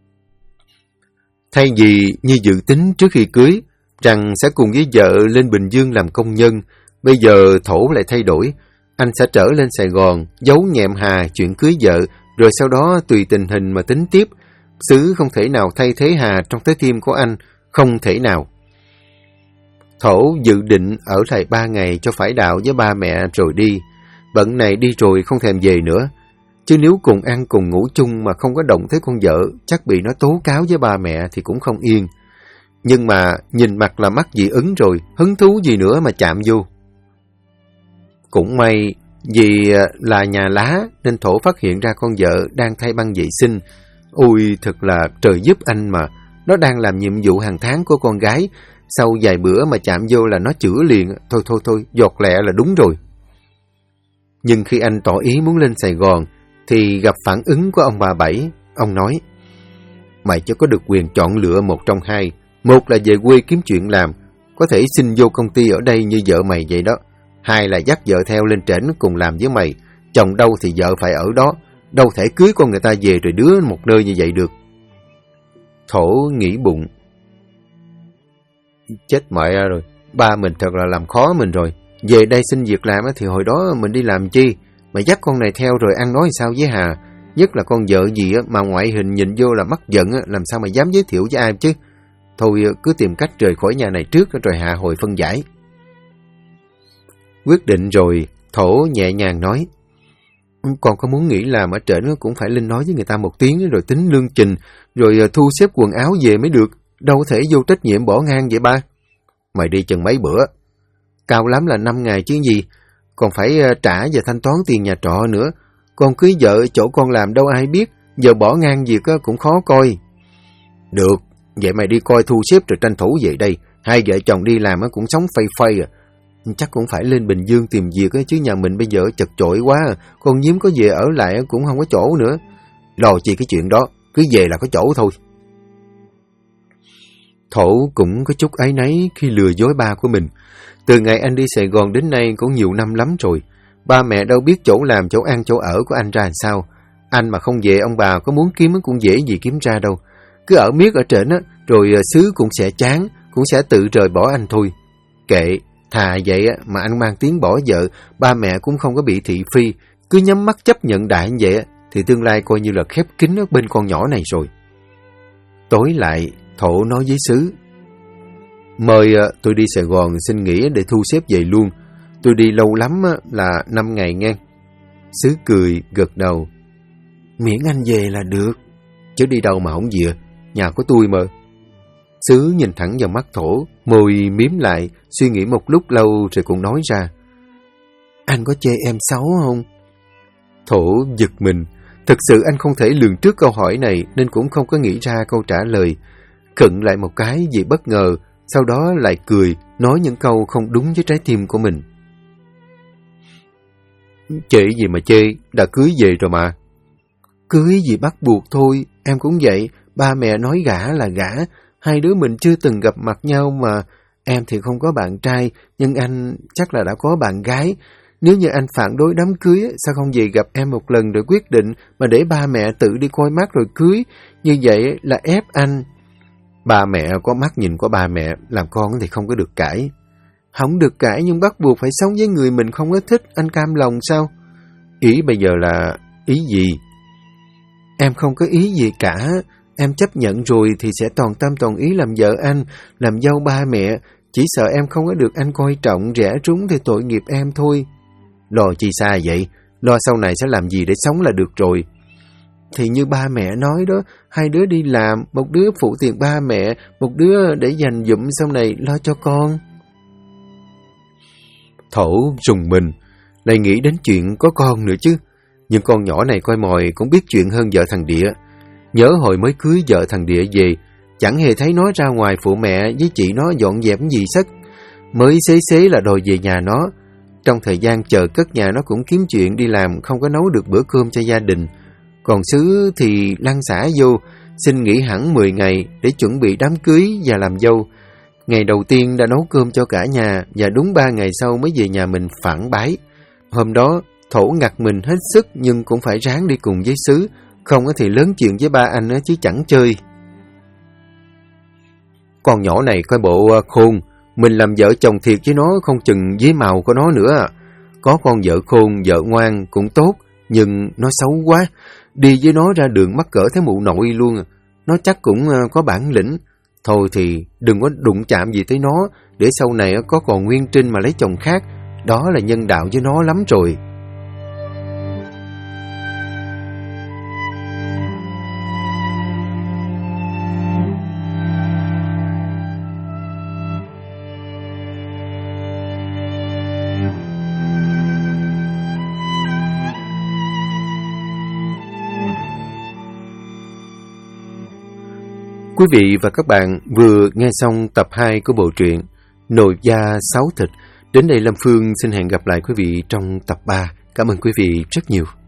Thay vì như dự tính trước khi cưới, rằng sẽ cùng với vợ lên Bình Dương làm công nhân, bây giờ Thổ lại thay đổi. Anh sẽ trở lên Sài Gòn, giấu nhẹm Hà chuyện cưới vợ, rồi sau đó tùy tình hình mà tính tiếp. Xứ không thể nào thay thế Hà trong trái tim của anh, không thể nào. Thổ dự định ở lại 3 ngày cho phải đạo với ba mẹ rồi đi. Bận này đi rồi không thèm về nữa. Chứ nếu cùng ăn cùng ngủ chung mà không có động tới con vợ, chắc bị nó tố cáo với ba mẹ thì cũng không yên. Nhưng mà nhìn mặt là mắt dị ứng rồi, hứng thú gì nữa mà chạm vô. Cũng may vì là nhà lá nên Thổ phát hiện ra con vợ đang thay băng vệ sinh. Ôi thật là trời giúp anh mà. Nó đang làm nhiệm vụ hàng tháng của con gái. Sau vài bữa mà chạm vô là nó chữa liền. Thôi, giọt lẹ là đúng rồi. Nhưng khi anh tỏ ý muốn lên Sài Gòn thì gặp phản ứng của ông bà Bảy. Ông nói, mày chỉ có được quyền chọn lựa một trong hai. Một là về quê kiếm chuyện làm, có thể xin vô công ty ở đây như vợ mày vậy đó. Hai là dắt vợ theo lên trển cùng làm với mày. Chồng đâu thì vợ phải ở đó. Đâu thể cưới con người ta về rồi đứa một nơi như vậy được. Thổ nghĩ bụng, chết mẹ rồi, ba mình thật là làm khó mình rồi. Về đây xin việc làm thì hồi đó mình đi làm chi. Mà dắt con này theo rồi ăn nói sao với Hà. Nhất là con vợ gì mà ngoại hình nhìn vô là mắc giận, làm sao mà dám giới thiệu với ai chứ. Thôi cứ tìm cách rời khỏi nhà này trước rồi hạ hồi phân giải. Quyết định rồi, Thổ nhẹ nhàng nói, con có muốn nghỉ làm ở trển cũng phải lên nói với người ta một tiếng rồi tính lương trình, rồi thu xếp quần áo về mới được. Đâu thể vô trách nhiệm bỏ ngang vậy ba. Mày đi chừng mấy bữa? Cao lắm là 5 ngày chứ gì. Còn phải trả và thanh toán tiền nhà trọ nữa. Con cưới vợ chỗ con làm đâu ai biết. Giờ bỏ ngang việc cũng khó coi. Được, vậy mày đi coi thu xếp rồi tranh thủ về đây. Hai vợ chồng đi làm cũng sống phây phây à. Chắc cũng phải lên Bình Dương tìm việc chứ nhà mình bây giờ chật chội quá. Con Nhiếm có về ở lại cũng không có chỗ nữa. Lo chi cái chuyện đó, cứ về là có chỗ thôi. Thổ cũng có chút áy náy khi lừa dối ba của mình. Từ ngày anh đi Sài Gòn đến nay cũng nhiều năm lắm rồi. Ba mẹ đâu biết chỗ làm, chỗ ăn, chỗ ở của anh ra làm sao. Anh mà không về ông bà có muốn kiếm cũng dễ gì kiếm ra đâu. Cứ ở miết ở trển rồi xứ cũng sẽ chán, cũng sẽ tự rời bỏ anh thôi. Kệ, thà vậy mà anh mang tiếng bỏ vợ, ba mẹ cũng không có bị thị phi. Cứ nhắm mắt chấp nhận đại như vậy thì tương lai coi như là khép kín ở bên con nhỏ này rồi. Tối lại, Thổ nói với xứ, mời tôi đi Sài Gòn xin nghỉ để thu xếp về luôn. Tôi đi lâu lắm là 5 ngày nghe. Xứ cười, gật đầu. Miễn anh về là được. Chứ đi đâu mà không về, nhà của tôi mà. Xứ nhìn thẳng vào mắt Thổ, môi miếm lại, suy nghĩ một lúc lâu rồi cũng nói ra. Anh có chê em xấu không? Thổ giật mình. Thực sự anh không thể lường trước câu hỏi này nên cũng không có nghĩ ra câu trả lời. Khựng lại một cái vì bất ngờ, sau đó lại cười, nói những câu không đúng với trái tim của mình. Chê gì mà chê, đã cưới về rồi mà. Cưới gì bắt buộc thôi, em cũng vậy, ba mẹ nói gả là gả, hai đứa mình chưa từng gặp mặt nhau mà. Em thì không có bạn trai, nhưng anh chắc là đã có bạn gái. Nếu như anh phản đối đám cưới, sao không về gặp em một lần rồi quyết định, mà để ba mẹ tự đi coi mắt rồi cưới, như vậy là ép anh. Ba mẹ có mắt nhìn của ba mẹ, làm con thì không có được cãi. Không được cãi nhưng bắt buộc phải sống với người mình không có thích, anh cam lòng sao? Ý bây giờ là ý gì? Em không có ý gì cả, em chấp nhận rồi thì sẽ toàn tâm toàn ý làm vợ anh, làm dâu ba mẹ. Chỉ sợ em không có được anh coi trọng, rẻ rúng thì tội nghiệp em thôi. lo chi xa vậy, lo sau này sẽ làm gì để sống là được rồi. Thì như ba mẹ nói đó, 2 đứa đi làm, một đứa phụ tiền ba mẹ, một đứa để dành dụm sau này lo cho con. Thổ rùng mình, lại nghĩ đến chuyện có con nữa chứ. Nhưng con nhỏ này coi mồi cũng biết chuyện hơn vợ thằng Địa. Nhớ hồi mới cưới vợ thằng Địa về, chẳng hề thấy nó ra ngoài phụ mẹ với chị nó dọn dẹp gì sất. Mới xế là đòi về nhà nó. Trong thời gian chờ cất nhà nó cũng kiếm chuyện đi làm, không có nấu được bữa cơm cho gia đình. Còn Sứ thì lăn xả vô, xin nghỉ hẳn 10 ngày để chuẩn bị đám cưới và làm dâu. Ngày đầu tiên đã nấu cơm cho cả nhà và đúng 3 ngày sau mới về nhà mình phản bái. Hôm đó, Thổ ngặt mình hết sức nhưng cũng phải ráng đi cùng với Sứ, không thì lớn chuyện với ba anh chứ chẳng chơi. Con nhỏ này coi bộ khôn, mình làm vợ chồng thiệt với nó không chừng với màu của nó nữa. Có con vợ khôn, vợ ngoan cũng tốt, nhưng nó xấu quá. Đi với nó ra đường mắc cỡ thấy mụ nội luôn. Nó chắc cũng có bản lĩnh. Thôi thì đừng có đụng chạm gì tới nó, để sau này có còn Nguyên Trinh mà lấy chồng khác. Đó là nhân đạo với nó lắm rồi. Quý vị và các bạn vừa nghe xong tập 2 của bộ truyện Nồi Da Sáu Thịt. Đến đây Lâm Phương xin hẹn gặp lại quý vị trong tập 3. Cảm ơn quý vị rất nhiều.